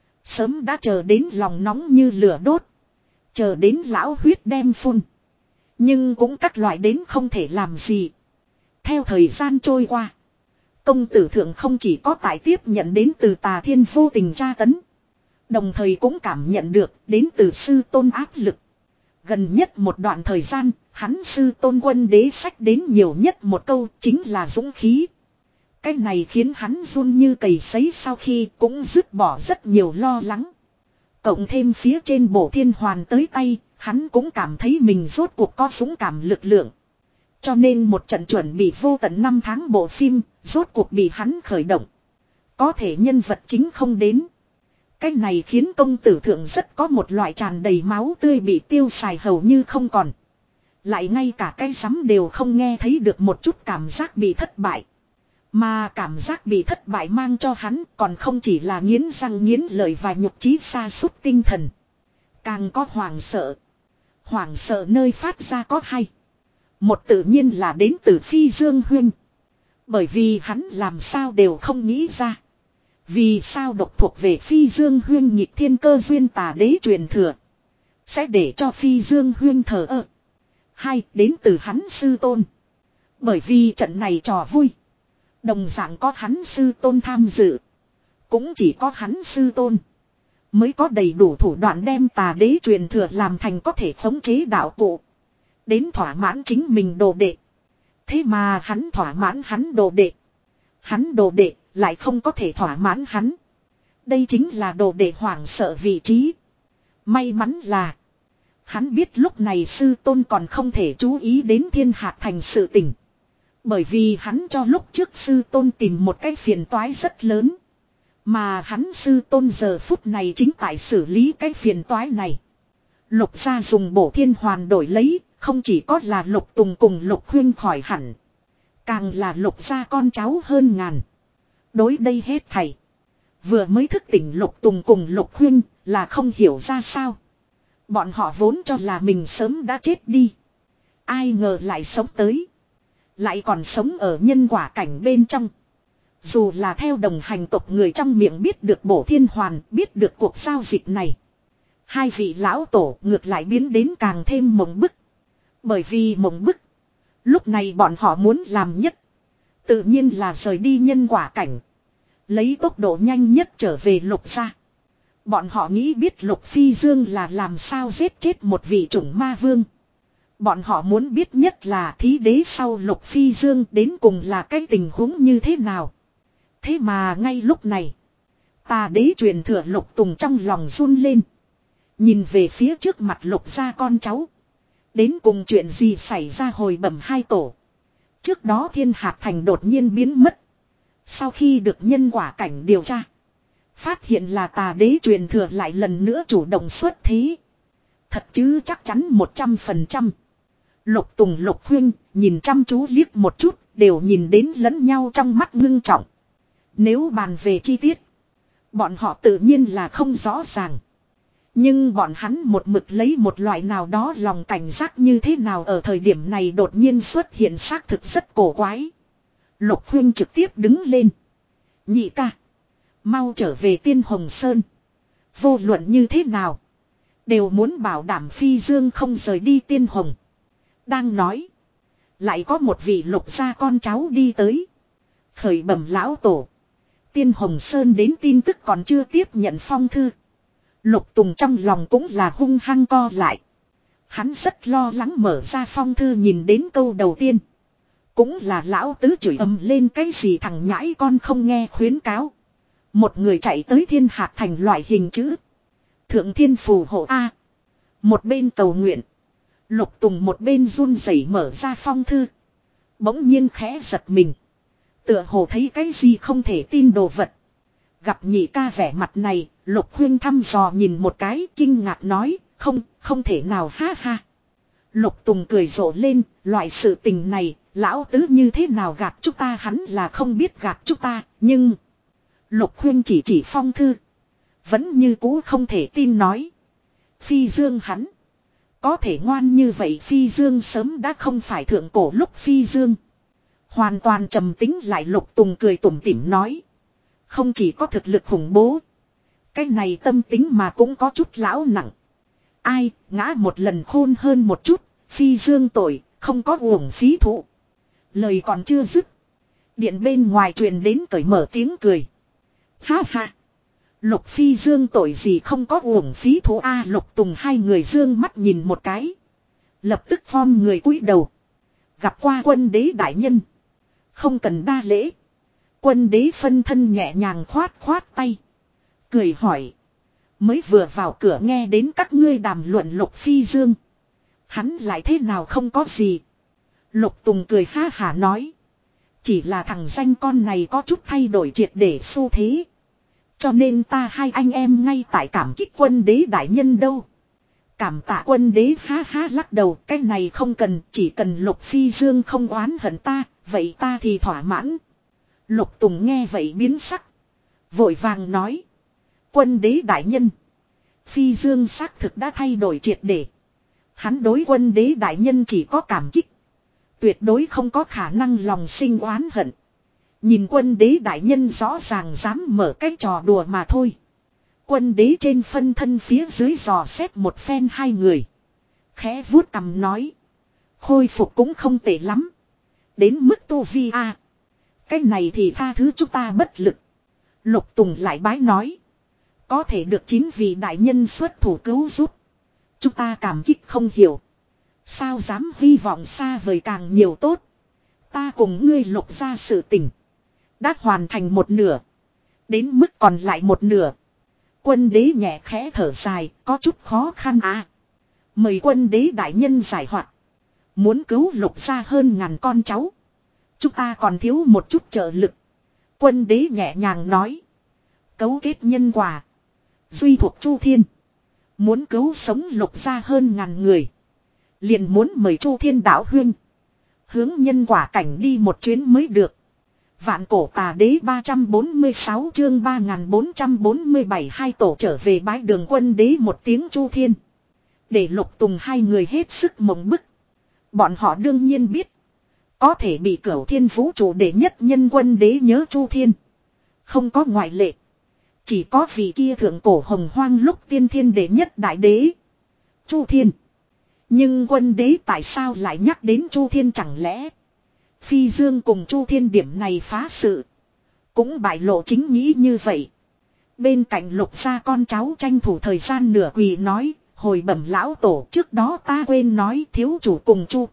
Speaker 1: Sớm đã chờ đến lòng nóng như lửa đốt. Chờ đến lão huyết đem phun. Nhưng cũng các loại đến không thể làm gì. Theo thời gian trôi qua. Công tử thượng không chỉ có tại tiếp nhận đến từ Tà Thiên vô tình tra tấn. Đồng thời cũng cảm nhận được đến từ sư tôn áp lực. Gần nhất một đoạn thời gian, hắn sư tôn quân đế sách đến nhiều nhất một câu chính là dũng khí. Cái này khiến hắn run như cầy sấy, sau khi cũng dứt bỏ rất nhiều lo lắng. Cộng thêm phía trên bổ thiên hoàn tới tay, hắn cũng cảm thấy mình rốt cuộc có dũng cảm lực lượng. Cho nên một trận chuẩn bị vô tận năm tháng bộ phim, rốt cuộc bị hắn khởi động. Có thể nhân vật chính không đến. Cái này khiến công tử thượng rất có một loại tràn đầy máu tươi bị tiêu xài hầu như không còn. Lại ngay cả cái sắm đều không nghe thấy được một chút cảm giác bị thất bại. Mà cảm giác bị thất bại mang cho hắn còn không chỉ là nghiến răng nghiến lợi và nhục chí sa sút tinh thần. Càng có hoảng sợ. Hoảng sợ nơi phát ra có hay. Một tự nhiên là đến từ Phi Dương Huynh. Bởi vì hắn làm sao đều không nghĩ ra. Vì sao độc thuộc về Phi Dương Huyên nhịp thiên cơ duyên tà đế truyền thừa. Sẽ để cho Phi Dương Huyên thờ ơ. Hai, đến từ hắn sư tôn. Bởi vì trận này trò vui. Đồng dạng có hắn sư tôn tham dự. Cũng chỉ có hắn sư tôn mới có đầy đủ thủ đoạn đem tà đế truyền thừa làm thành có thể khống chế đạo cụ. Đến thỏa mãn chính mình đồ đệ. Thế mà hắn thỏa mãn hắn đồ đệ. Hắn đồ đệ lại không có thể thỏa mãn hắn. Đây chính là đồ đệ hoảng sợ vị trí. May mắn là hắn biết lúc này sư tôn còn không thể chú ý đến Thiên Hạc Thành sự tình. Bởi vì hắn cho lúc trước sư tôn tìm một cái phiền toái rất lớn. Mà hắn sư tôn giờ phút này chính tại xử lý cái phiền toái này. Lục gia dùng bổ thiên hoàn đổi lấy, không chỉ có là Lục Tùng cùng Lục Huyên khỏi hẳn. Càng là Lục gia con cháu hơn ngàn. Đối đây hết thầy. Vừa mới thức tỉnh Lục Tùng cùng Lục Huyên là không hiểu ra sao. Bọn họ vốn cho là mình sớm đã chết đi. Ai ngờ lại sống tới. Lại còn sống ở nhân quả cảnh bên trong. Dù là theo đồng hành tộc người trong miệng biết được bổ thiên hoàn, biết được cuộc giao dịch này. Hai vị lão tổ ngược lại biến đến càng thêm mộng bức. Bởi vì mộng bức. Lúc này bọn họ muốn làm nhất. Tự nhiên là rời đi nhân quả cảnh. Lấy tốc độ nhanh nhất trở về Lục gia. Bọn họ nghĩ biết Lục Phi Dương là làm sao giết chết một vị chủng ma vương. Bọn họ muốn biết nhất là thí đế sau Lục Phi Dương đến cùng là cái tình huống như thế nào. Thế mà ngay lúc này, tà đế truyền thừa Lục Tùng trong lòng run lên. Nhìn về phía trước mặt Lục gia con cháu. Đến cùng chuyện gì xảy ra hồi bẩm hai tổ. Trước đó Thiên Hạc Thành đột nhiên biến mất. Sau khi được nhân quả cảnh điều tra, phát hiện là tà đế truyền thừa lại lần nữa chủ động xuất thế. Thật chứ chắc chắn một trăm phần trăm. Lục Tùng Lục Huyên nhìn chăm chú liếc một chút, đều nhìn đến lẫn nhau trong mắt ngưng trọng. Nếu bàn về chi tiết, bọn họ tự nhiên là không rõ ràng. Nhưng bọn hắn một mực lấy một loại nào đó lòng cảnh giác như thế nào ở thời điểm này đột nhiên xuất hiện xác thực rất cổ quái. Lục Huyên trực tiếp đứng lên. Nhị ca, mau trở về Tiên Hồng Sơn. Vô luận như thế nào, đều muốn bảo đảm Phi Dương không rời đi Tiên Hồng. Đang nói, lại có một vị Lục gia con cháu đi tới. Khởi bẩm lão tổ, Tiên Hồng Sơn đến tin tức còn chưa tiếp nhận phong thư. Lục Tùng trong lòng cũng là hung hăng co lại. Hắn rất lo lắng mở ra phong thư nhìn đến câu đầu tiên. Cũng là lão tứ chửi ầm lên cái gì thằng nhãi con không nghe khuyến cáo. Một người chạy tới Thiên Hạc Thành loại hình chữ. Thượng thiên phù hộ A. Một bên cầu nguyện. Lục Tùng một bên run rẩy mở ra phong thư. Bỗng nhiên khẽ giật mình. Tựa hồ thấy cái gì không thể tin đồ vật. Gặp nhị ca vẻ mặt này, Lục Huyên thăm dò nhìn một cái kinh ngạc nói, không, không thể nào ha ha. Lục Tùng cười rộ lên, loại sự tình này, lão tứ như thế nào gạt chúng ta hắn là không biết gạt chúng ta, nhưng... Lục Huyên chỉ chỉ phong thư. Vẫn như cũ không thể tin nói. Phi Dương hắn. Có thể ngoan như vậy Phi Dương sớm đã không phải thượng cổ lúc Phi Dương. Hoàn toàn trầm tính lại Lục Tùng cười tủm tỉm nói. Không chỉ có thực lực khủng bố. Cái này tâm tính mà cũng có chút lão nặng. Ai, ngã một lần khôn hơn một chút, Phi Dương tội, không có uổng phí thụ. Lời còn chưa dứt. Điện bên ngoài truyền đến cởi mở tiếng cười. Ha ha. Lục Phi Dương tội gì không có uổng phí thú A Lục Tùng hai người dương mắt nhìn một cái. Lập tức form người cúi đầu. Gặp qua quân đế đại nhân. Không cần đa lễ. Quân đế phân thân nhẹ nhàng khoát khoát tay. Cười hỏi. Mới vừa vào cửa nghe đến các ngươi đàm luận Lục Phi Dương. Hắn lại thế nào không có gì. Lục Tùng cười ha hả nói. Chỉ là thằng danh con này có chút thay đổi triệt để xu thế. Cho nên ta hai anh em ngay tại cảm kích quân đế đại nhân đâu. Cảm tạ quân đế ha ha lắc đầu. Cái này không cần, chỉ cần Lục Phi Dương không oán hận ta. Vậy ta thì thỏa mãn. Lục Tùng nghe vậy biến sắc. Vội vàng nói. Quân đế đại nhân. Phi Dương xác thực đã thay đổi triệt để. Hắn đối quân đế đại nhân chỉ có cảm kích. Tuyệt đối không có khả năng lòng sinh oán hận. Nhìn quân đế đại nhân rõ ràng dám mở cái trò đùa mà thôi. Quân đế trên phân thân phía dưới dò xét một phen hai người. Khẽ vuốt cằm nói. Khôi phục cũng không tệ lắm. Đến mức tu vi a, cái này thì tha thứ chúng ta bất lực. Lục Tùng lại bái nói. Có thể được chín vị đại nhân xuất thủ cứu giúp. Chúng ta cảm kích không hiểu. Sao dám hy vọng xa vời càng nhiều tốt. Ta cùng ngươi Lục ra sự tình. Đã hoàn thành một nửa. Đến mức còn lại một nửa. Quân đế nhẹ khẽ thở dài, có chút khó khăn à. Mời quân đế đại nhân giải hoạt. Muốn cứu Lục ra hơn ngàn con cháu. Chúng ta còn thiếu một chút trợ lực. Quân đế nhẹ nhàng nói. Cấu kết nhân quả. Duy thuộc Chu Thiên. Muốn cứu sống Lục ra hơn ngàn người. Liền muốn mời Chu Thiên đạo huynh. Hướng nhân quả cảnh đi một chuyến mới được. Vạn cổ tà đế ba trăm bốn mươi sáu chương ba nghìn bốn trăm bốn mươi bảy hai tổ trở về bái đường quân đế một tiếng Chu Thiên. Để Lục Tùng hai người hết sức mộng bức. Bọn họ đương nhiên biết. Có thể bị Cửu Thiên vũ trụ đệ nhất nhân quân đế nhớ Chu Thiên. Không có ngoại lệ. Chỉ có vị kia thượng cổ hồng hoang lúc tiên thiên đệ nhất đại đế. Chu Thiên. Nhưng quân đế tại sao lại nhắc đến Chu Thiên chẳng lẽ. Phi Dương cùng Chu Thiên điểm này phá sự. Cũng bại lộ chính nghĩ như vậy. Bên cạnh Lục gia con cháu tranh thủ thời gian nửa quỳ nói. Hồi bẩm lão tổ trước đó ta quên nói thiếu chủ cùng Chu.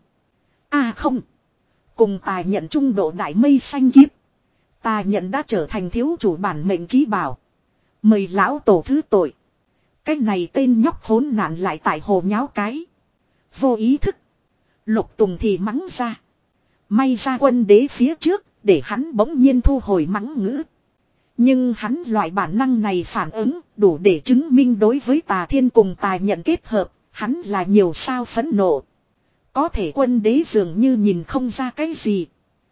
Speaker 1: À không. Cùng tài nhận trung độ đại mây xanh kiếp. Tài nhận đã trở thành thiếu chủ bản mệnh chí bảo. Mời lão tổ thứ tội. Cái này tên nhóc khốn nạn lại tại hồ nháo cái. Vô ý thức. Lục Tùng thì mắng ra. May ra quân đế phía trước. Để hắn bỗng nhiên thu hồi mắng ngữ. Nhưng hắn loại bản năng này phản ứng. Đủ để chứng minh đối với tà thiên cùng tài nhận kết hợp. Hắn là nhiều sao phẫn nộ. Có thể quân đế dường như nhìn không ra cái gì.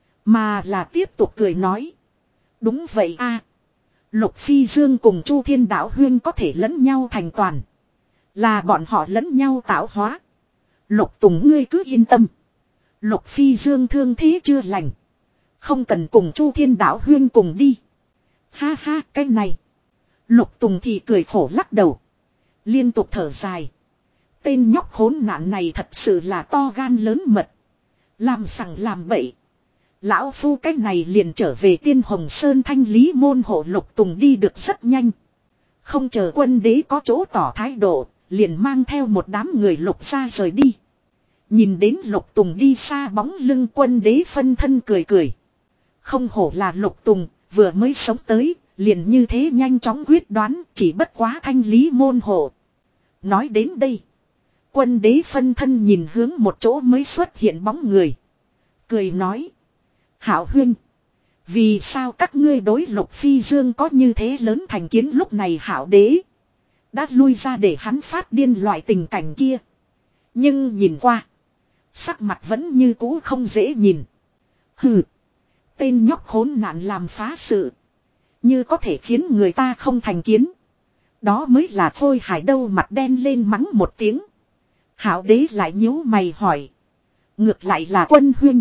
Speaker 1: Mà là tiếp tục cười nói. Đúng vậy a, Lục Phi Dương cùng Chu Thiên đạo huyên có thể lẫn nhau thành toàn. Là bọn họ lẫn nhau tạo hóa. Lục Tùng ngươi cứ yên tâm. Lục Phi Dương thương thế chưa lành. Không cần cùng Chu Thiên đạo huyên cùng đi. Ha ha cái này. Lục Tùng thì cười khổ lắc đầu. Liên tục thở dài. Tên nhóc khốn nạn này thật sự là to gan lớn mật. Làm sằng làm bậy. Lão phu cách này liền trở về Tiên Hồng Sơn thanh lý môn hộ. Lục Tùng đi được rất nhanh. Không chờ quân đế có chỗ tỏ thái độ. Liền mang theo một đám người Lục ra rời đi. Nhìn đến Lục Tùng đi xa bóng lưng quân đế phân thân cười cười. Không hổ là Lục Tùng. Vừa mới sống tới. Liền như thế nhanh chóng quyết đoán. Chỉ bất quá thanh lý môn hộ. Nói đến đây. Quân đế phân thân nhìn hướng một chỗ mới xuất hiện bóng người. Cười nói. Hảo huynh. Vì sao các ngươi đối Lục Phi Dương có như thế lớn thành kiến lúc này hảo đế. Đã lui ra để hắn phát điên loại tình cảnh kia. Nhưng nhìn qua. Sắc mặt vẫn như cũ không dễ nhìn. Hừ. Tên nhóc khốn nạn làm phá sự. Như có thể khiến người ta không thành kiến. Đó mới là Khôi Hải đâu mặt đen lên mắng một tiếng. Hảo đế lại nhíu mày hỏi. Ngược lại là quân huynh.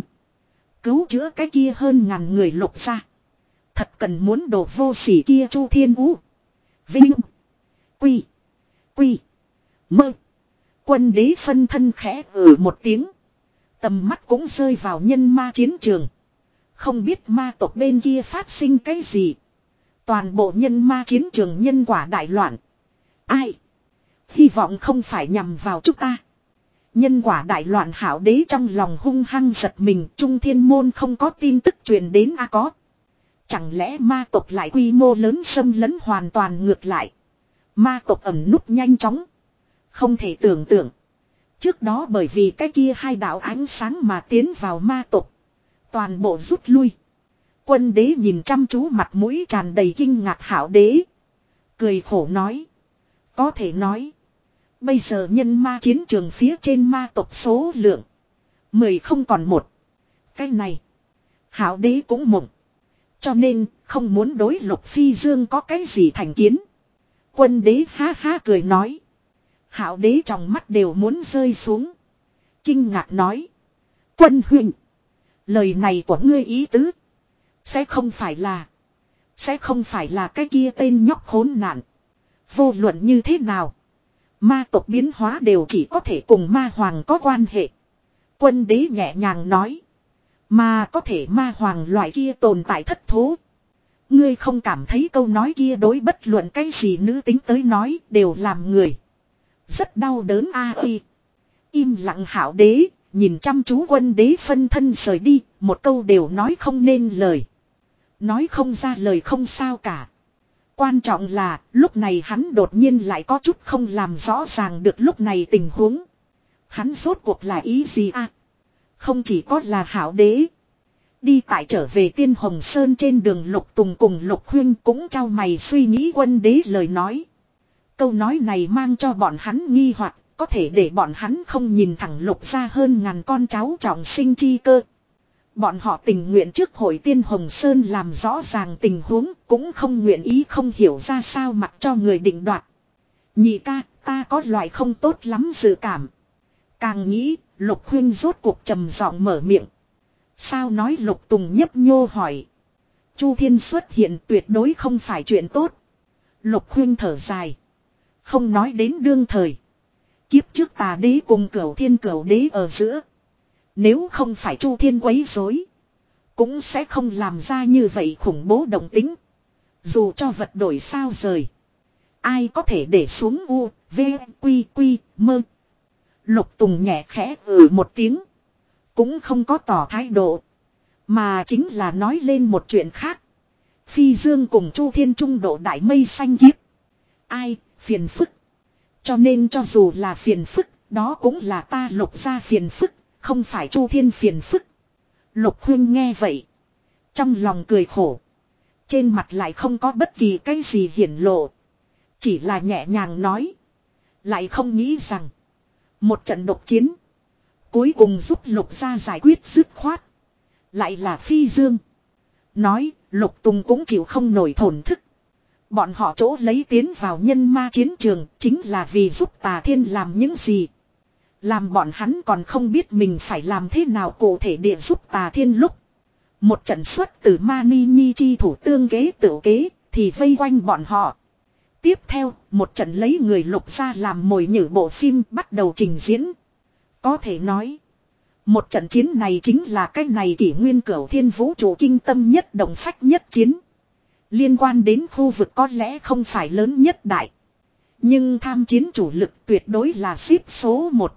Speaker 1: Cứu chữa cái kia hơn ngàn người Lục ra. Thật cần muốn đổ vô sỉ kia Chu Thiên Ú. Vinh. Quy. Quy. Mơ. Quân đế phân thân khẽ ừ một tiếng. Tầm mắt cũng rơi vào nhân ma chiến trường. Không biết ma tộc bên kia phát sinh cái gì. Toàn bộ nhân ma chiến trường nhân quả đại loạn. Ai? Hy vọng không phải nhằm vào chúng ta. Nhân quả đại loạn hảo đế trong lòng hung hăng giật mình. Trung Thiên Môn không có tin tức truyền đến a à có. Chẳng lẽ ma tộc lại quy mô lớn xâm lấn hoàn toàn ngược lại. Ma tộc ẩn núp nhanh chóng. Không thể tưởng tượng. Trước đó bởi vì cái kia hai đạo ánh sáng mà tiến vào ma tộc. Toàn bộ rút lui. Quân đế nhìn chăm chú mặt mũi tràn đầy kinh ngạc hảo đế. Cười khổ nói. Có thể nói. Bây giờ nhân ma chiến trường phía trên ma tộc số lượng. Mười không còn một. Cái này. Hảo đế cũng mộng. Cho nên không muốn đối Lục Phi Dương có cái gì thành kiến. Quân đế ha ha cười nói. Hảo đế trong mắt đều muốn rơi xuống. Kinh ngạc nói. Quân huynh. Lời này của ngươi ý tứ. Sẽ không phải là. Sẽ không phải là cái kia tên nhóc khốn nạn. Vô luận như thế nào. Ma tộc biến hóa đều chỉ có thể cùng ma hoàng có quan hệ. Quân đế nhẹ nhàng nói. Mà có thể ma hoàng loại kia tồn tại thất thố. Ngươi không cảm thấy câu nói kia đối bất luận cái gì nữ tính tới nói đều làm người. Rất đau đớn a à, Im lặng hảo đế, nhìn chăm chú quân đế phân thân rời đi, một câu đều nói không nên lời. Nói không ra lời không sao cả. Quan trọng là, lúc này hắn đột nhiên lại có chút không làm rõ ràng được lúc này tình huống. Hắn rốt cuộc là ý gì à? Không chỉ có là hảo đế. Đi tại trở về Tiên Hồng Sơn trên đường Lục Tùng cùng Lục Huyên cũng trao mày suy nghĩ quân đế lời nói. Câu nói này mang cho bọn hắn nghi hoặc, có thể để bọn hắn không nhìn thẳng Lục ra hơn ngàn con cháu trọng sinh chi cơ. Bọn họ tình nguyện trước hội Tiên Hồng Sơn làm rõ ràng tình huống, cũng không nguyện ý không hiểu ra sao mặc cho người định đoạt. Nhị ca, ta có loại không tốt lắm dự cảm. Càng nghĩ, Lục Huyên rốt cuộc trầm giọng mở miệng. Sao nói Lục Tùng nhấp nhô hỏi. Chu Thiên xuất hiện tuyệt đối không phải chuyện tốt. Lục Huyên thở dài. Không nói đến đương thời. Kiếp trước tà đế cùng cửu thiên cửu đế ở giữa. Nếu không phải Chu Thiên quấy rối, cũng sẽ không làm ra như vậy khủng bố động tính. Dù cho vật đổi sao rời, ai có thể để xuống u, v, quy, quy, mơ. Lục Tùng nhẹ khẽ ừ một tiếng. Cũng không có tỏ thái độ. Mà chính là nói lên một chuyện khác. Phi Dương cùng Chu Thiên trung độ đại mây xanh kiếp. Ai, phiền phức. Cho nên cho dù là phiền phức, đó cũng là ta Lục ra phiền phức, không phải Chu Thiên phiền phức. Lục Huyên nghe vậy, trong lòng cười khổ. Trên mặt lại không có bất kỳ cái gì hiển lộ. Chỉ là nhẹ nhàng nói. Lại không nghĩ rằng một trận độc chiến cuối cùng giúp Lục ra giải quyết dứt khoát. Lại là Phi Dương. Nói, Lục Tùng cũng chịu không nổi thổn thức. Bọn họ chỗ lấy tiến vào nhân ma chiến trường chính là vì giúp Tà Thiên làm những gì. Làm bọn hắn còn không biết mình phải làm thế nào cụ thể địa giúp Tà Thiên lúc. Một trận xuất từ Mani Nhi chi thủ tương kế tự kế thì vây quanh bọn họ. Tiếp theo, một trận lấy người Lục ra làm mồi nhử bộ phim bắt đầu trình diễn. Có thể nói, một trận chiến này chính là cái này kỷ nguyên cửu thiên vũ trụ kinh tâm nhất động phách nhất chiến. Liên quan đến khu vực có lẽ không phải lớn nhất đại. Nhưng tham chiến chủ lực tuyệt đối là xếp số một.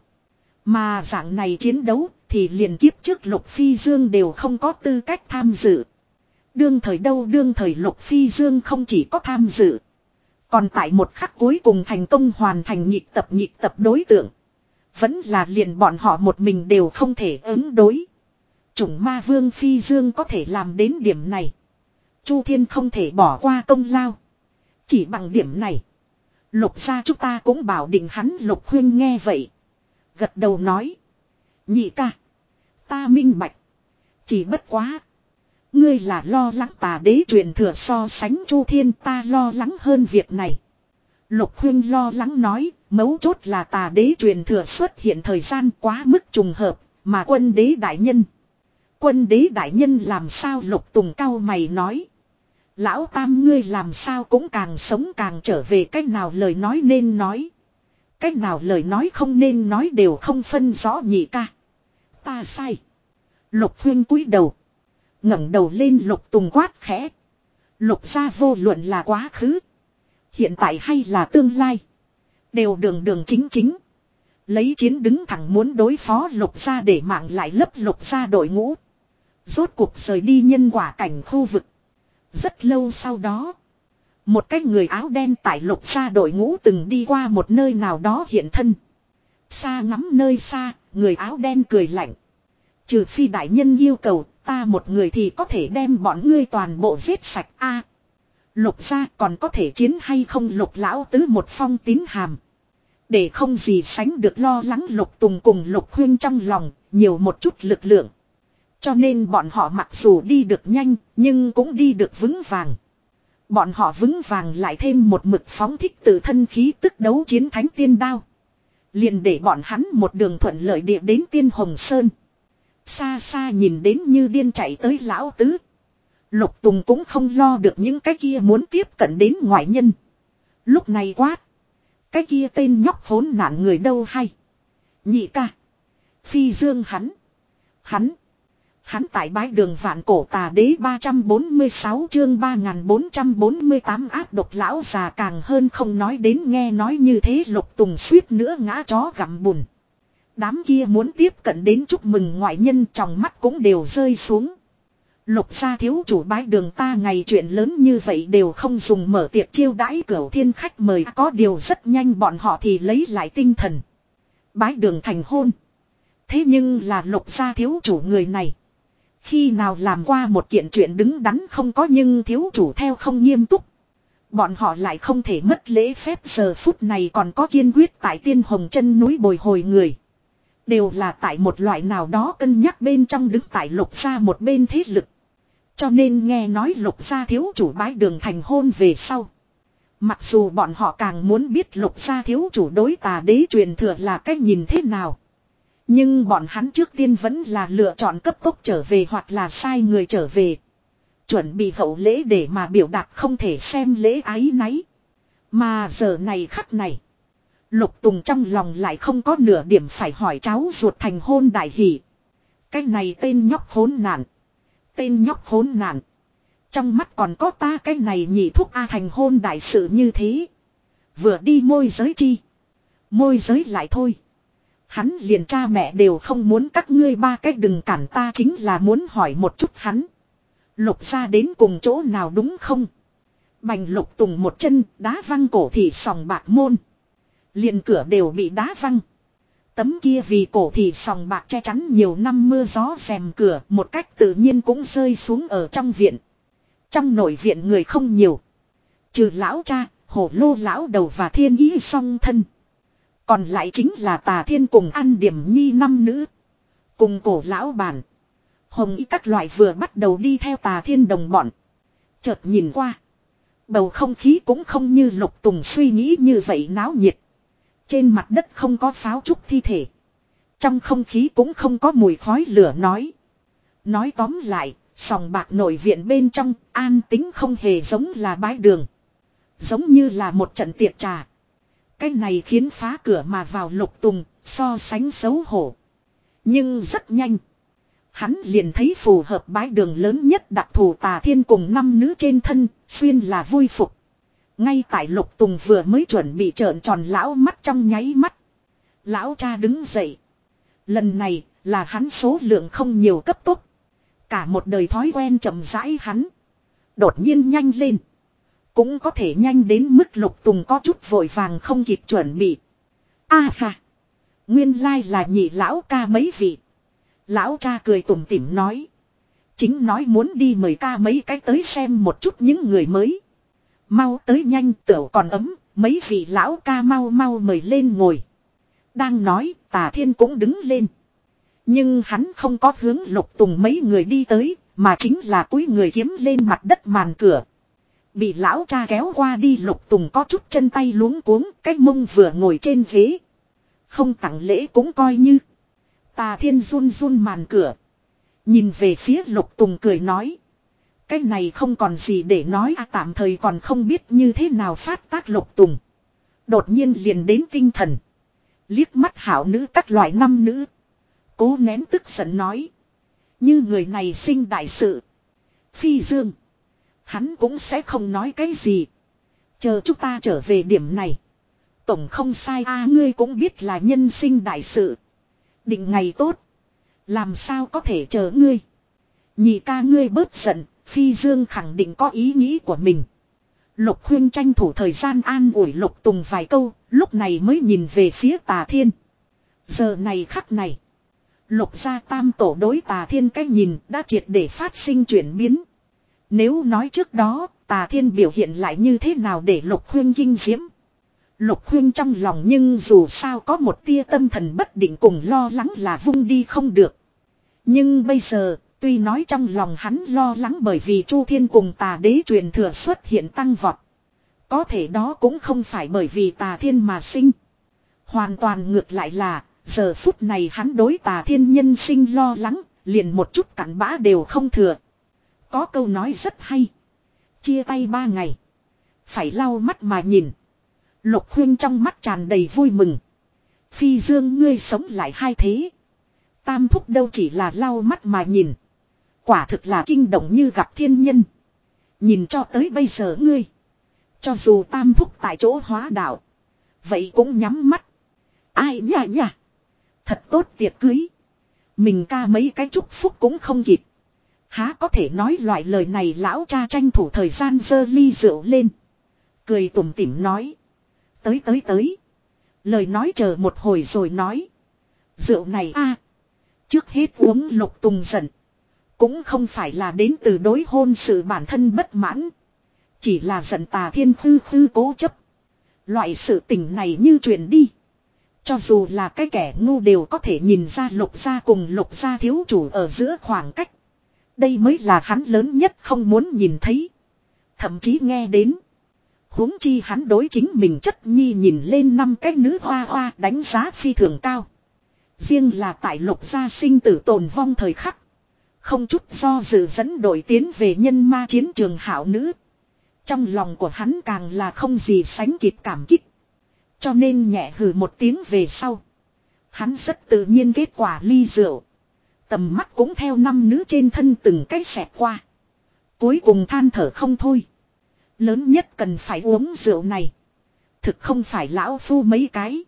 Speaker 1: Mà dạng này chiến đấu thì liền kiếp trước Lục Phi Dương đều không có tư cách tham dự. Đương thời đâu đương thời Lục Phi Dương không chỉ có tham dự. Còn tại một khắc cuối cùng thành công hoàn thành nhịp tập nhịp tập đối tượng. Vẫn là liền bọn họ một mình đều không thể ứng đối. Chủng ma vương Phi Dương có thể làm đến điểm này. Chu Thiên không thể bỏ qua công lao. Chỉ bằng điểm này, Lục gia chúng ta cũng bảo định hắn. Lục Huyên nghe vậy, gật đầu nói. Nhị ca, ta minh bạch. Chỉ bất quá, ngươi là lo lắng Tà đế truyền thừa so sánh Chu Thiên, ta lo lắng hơn việc này. Lục Huyên lo lắng nói, mấu chốt là Tà đế truyền thừa xuất hiện thời gian quá mức trùng hợp, mà quân đế đại nhân. Quân đế đại nhân làm sao? Lục Tùng cau mày nói. Lão Tam ngươi làm sao cũng càng sống càng trở về, cách nào lời nói nên nói, cách nào lời nói không nên nói đều không phân rõ. Nhị ca, ta sai. Lục Huyên cúi đầu, ngẩng đầu lên. Lục Tùng quát khẽ. Lục gia vô luận là quá khứ, hiện tại hay là tương lai, đều đường đường chính chính, lấy chiến đứng thẳng muốn đối phó Lục gia để mạng lại lấp Lục gia đội ngũ. Rốt cuộc rời đi nhân quả cảnh khu vực. Rất lâu sau đó, một cái người áo đen tại Lục gia đội ngũ từng đi qua một nơi nào đó hiện thân. Xa ngắm nơi xa, người áo đen cười lạnh. Trừ phi đại nhân yêu cầu, ta một người thì có thể đem bọn ngươi toàn bộ giết sạch. A, Lục gia còn có thể chiến hay không? Lục lão tứ một phong tín hàm. Để không gì sánh được lo lắng Lục Tùng cùng Lục Huyên trong lòng nhiều một chút lực lượng. Cho nên bọn họ mặc dù đi được nhanh, nhưng cũng đi được vững vàng. Bọn họ vững vàng lại thêm một mực phóng thích tự thân khí tức đấu chiến thánh tiên đao. Liền để bọn hắn một đường thuận lợi địa đến Tiên Hồng Sơn. Xa xa nhìn đến như điên chạy tới lão tứ, Lục Tùng cũng không lo được những cái kia muốn tiếp cận đến ngoại nhân. Lúc này quát. Cái kia tên nhóc khốn nạn người đâu hay. Nhị ca. Phi dương hắn. Hắn. Hắn tại bái đường vạn cổ tà đế ba trăm bốn mươi sáu chương ba nghìn bốn trăm bốn mươi tám áp độc lão già càng hơn không nói đến nghe nói như thế Lục Tùng suýt nữa ngã chó gặm bùn. Đám kia muốn tiếp cận đến chúc mừng ngoại nhân trong mắt cũng đều rơi xuống. Lục gia thiếu chủ bái đường ta ngày chuyện lớn như vậy đều không dùng mở tiệc chiêu đãi cửu thiên khách mời có điều rất nhanh bọn họ thì lấy lại tinh thần. Bái đường thành hôn. Thế nhưng là lục gia thiếu chủ người này. Khi nào làm qua một kiện chuyện đứng đắn không có nhưng thiếu chủ theo không nghiêm túc. Bọn họ lại không thể mất lễ phép giờ phút này còn có kiên quyết tại tiên hồng chân núi bồi hồi người. Đều là tại một loại nào đó cân nhắc bên trong đứng tại lục gia một bên thế lực. Cho nên nghe nói lục gia thiếu chủ bái đường thành hôn về sau. Mặc dù bọn họ càng muốn biết lục gia thiếu chủ đối tà đế truyền thừa là cách nhìn thế nào. Nhưng bọn hắn trước tiên vẫn là lựa chọn cấp tốc trở về hoặc là sai người trở về. Chuẩn bị hậu lễ để mà biểu đạt không thể xem lễ ái náy. Mà giờ này khắc này. Lục Tùng trong lòng lại không có nửa điểm phải hỏi cháu ruột thành hôn đại hỷ. Cái này tên nhóc khốn nạn. Tên nhóc khốn nạn. Trong mắt còn có ta cái này nhị thúc A thành hôn đại sự như thế. Vừa đi môi giới chi. Môi giới lại thôi. Hắn liền cha mẹ đều không muốn các ngươi ba cách đừng cản ta chính là muốn hỏi một chút hắn. Lục ra đến cùng chỗ nào đúng không? Bành Lục Tùng một chân đá văng cổ thị sòng bạc môn. Liền cửa đều bị đá văng. Tấm kia vì cổ thị sòng bạc che chắn nhiều năm mưa gió rèm cửa một cách tự nhiên cũng rơi xuống ở trong viện. Trong nội viện người không nhiều. Trừ lão cha, hổ lô lão đầu và thiên ý song thân. Còn lại chính là Tà Thiên cùng An Điểm Nhi năm nữ. Cùng cổ lão bản. Hồng y các loại vừa bắt đầu đi theo Tà Thiên đồng bọn. Chợt nhìn qua. Bầu không khí cũng không như Lục Tùng suy nghĩ như vậy náo nhiệt. Trên mặt đất không có pháo trúc thi thể. Trong không khí cũng không có mùi khói lửa nói. Nói tóm lại, sòng bạc nội viện bên trong an tính không hề giống là bái đường. Giống như là một trận tiệc trà. Cái này khiến phá cửa mà vào Lục Tùng, so sánh xấu hổ. Nhưng rất nhanh. Hắn liền thấy phù hợp bái đường lớn nhất đặc thù Tà Thiên cùng năm nữ trên thân, xuyên là vui phục. Ngay tại Lục Tùng vừa mới chuẩn bị trợn tròn lão mắt trong nháy mắt. Lão cha đứng dậy. Lần này là hắn số lượng không nhiều cấp tốc. Cả một đời thói quen chậm rãi hắn. Đột nhiên nhanh lên. Cũng có thể nhanh đến mức Lục Tùng có chút vội vàng không kịp chuẩn bị. A à, nguyên lai là nhị lão ca mấy vị. Lão cha cười tủm tỉm nói. Chính nói muốn đi mời ca mấy cái tới xem một chút những người mới. Mau tới nhanh tửu còn ấm, mấy vị lão ca mau mau mời lên ngồi. Đang nói, Tà Thiên cũng đứng lên. Nhưng hắn không có hướng Lục Tùng mấy người đi tới, mà chính là cúi người kiếm lên mặt đất màn cửa. Bị lão cha kéo qua đi Lục Tùng có chút chân tay luống cuống, cái mông vừa ngồi trên ghế. Không tặng lễ cũng coi như. Tà Thiên run run màn cửa. Nhìn về phía Lục Tùng cười nói. Cái này không còn gì để nói à, tạm thời còn không biết như thế nào phát tác Lục Tùng. Đột nhiên liền đến tinh thần. Liếc mắt hảo nữ các loại năm nữ. Cố nén tức giận nói. Như người này sinh đại sự. Phi dương. Hắn cũng sẽ không nói cái gì. Chờ chúng ta trở về điểm này. Tổng không sai a à, ngươi cũng biết là nhân sinh đại sự. Định ngày tốt. Làm sao có thể chờ ngươi. Nhị ca ngươi bớt giận. Phi dương khẳng định có ý nghĩ của mình. Lục Huyên tranh thủ thời gian an ủi Lục Tùng vài câu. Lúc này mới nhìn về phía Tà Thiên. Giờ này khắc này. Lục gia tam tổ đối Tà Thiên cái nhìn đã triệt để phát sinh chuyển biến. Nếu nói trước đó Tà Thiên biểu hiện lại như thế nào để Lục Huyên kinh diễm. Lục Huyên trong lòng nhưng dù sao có một tia tâm thần bất định cùng lo lắng là vung đi không được. Nhưng bây giờ tuy nói trong lòng hắn lo lắng bởi vì Chu Thiên cùng Tà Đế truyền thừa xuất hiện tăng vọt. Có thể đó cũng không phải bởi vì Tà Thiên mà sinh. Hoàn toàn ngược lại là giờ phút này hắn đối Tà Thiên nhân sinh lo lắng liền một chút cặn bã đều không thừa. Có câu nói rất hay. Chia tay ba ngày. Phải lau mắt mà nhìn. Lục Huyên trong mắt tràn đầy vui mừng. Phi Dương ngươi sống lại hai thế. Tam thúc đâu chỉ là lau mắt mà nhìn. Quả thực là kinh động như gặp thiên nhân. Nhìn cho tới bây giờ ngươi. Cho dù tam thúc tại chỗ hóa đạo. Vậy cũng nhắm mắt. Ai nha nha. Thật tốt tiệc cưới. Mình ca mấy cái chúc phúc cũng không kịp. Há có thể nói loại lời này. Lão cha tranh thủ thời gian giơ ly rượu lên. Cười tủm tỉm nói. Tới tới tới. Lời nói chờ một hồi rồi nói. Rượu này a trước hết uống. Lục Tùng giận. Cũng không phải là đến từ đối hôn sự bản thân bất mãn. Chỉ là giận Tà Thiên khư khư cố chấp. Loại sự tình này như truyền đi. Cho dù là cái kẻ ngu đều có thể nhìn ra Lục gia cùng Lục gia thiếu chủ ở giữa khoảng cách. Đây mới là hắn lớn nhất không muốn nhìn thấy. Thậm chí nghe đến. Huống chi hắn đối chính mình chất nhi nhìn lên năm cái nữ hoa hoa đánh giá phi thường cao. Riêng là tại Lục gia sinh tử tồn vong thời khắc. Không chút do dự dẫn đội tiến về nhân ma chiến trường hảo nữ. Trong lòng của hắn càng là không gì sánh kịp cảm kích. Cho nên nhẹ hừ một tiếng về sau. Hắn rất tự nhiên kết quả ly rượu. Tầm mắt cũng theo năm nữ trên thân từng cái xẹt qua. Cuối cùng than thở không thôi. Lớn nhất cần phải uống rượu này. Thực không phải lão phu mấy cái.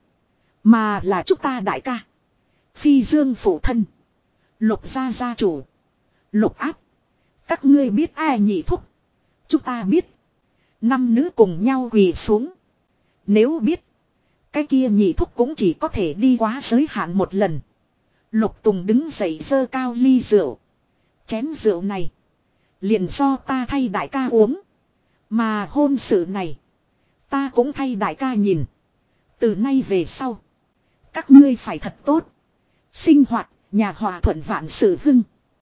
Speaker 1: Mà là chúng ta đại ca. Phi Dương phụ thân. Lục gia gia chủ. Lục áp. Các ngươi biết ai nhị thúc. Chúng ta biết. Năm nữ cùng nhau quỳ xuống. Nếu biết. Cái kia nhị thúc cũng chỉ có thể đi quá giới hạn một lần. Lục Tùng đứng dậy giơ cao ly rượu. Chén rượu này. Liền do ta thay đại ca uống. Mà hôn sự này. Ta cũng thay đại ca nhìn. Từ nay về sau. Các ngươi phải thật tốt. Sinh hoạt, nhà hòa thuận vạn sự hưng.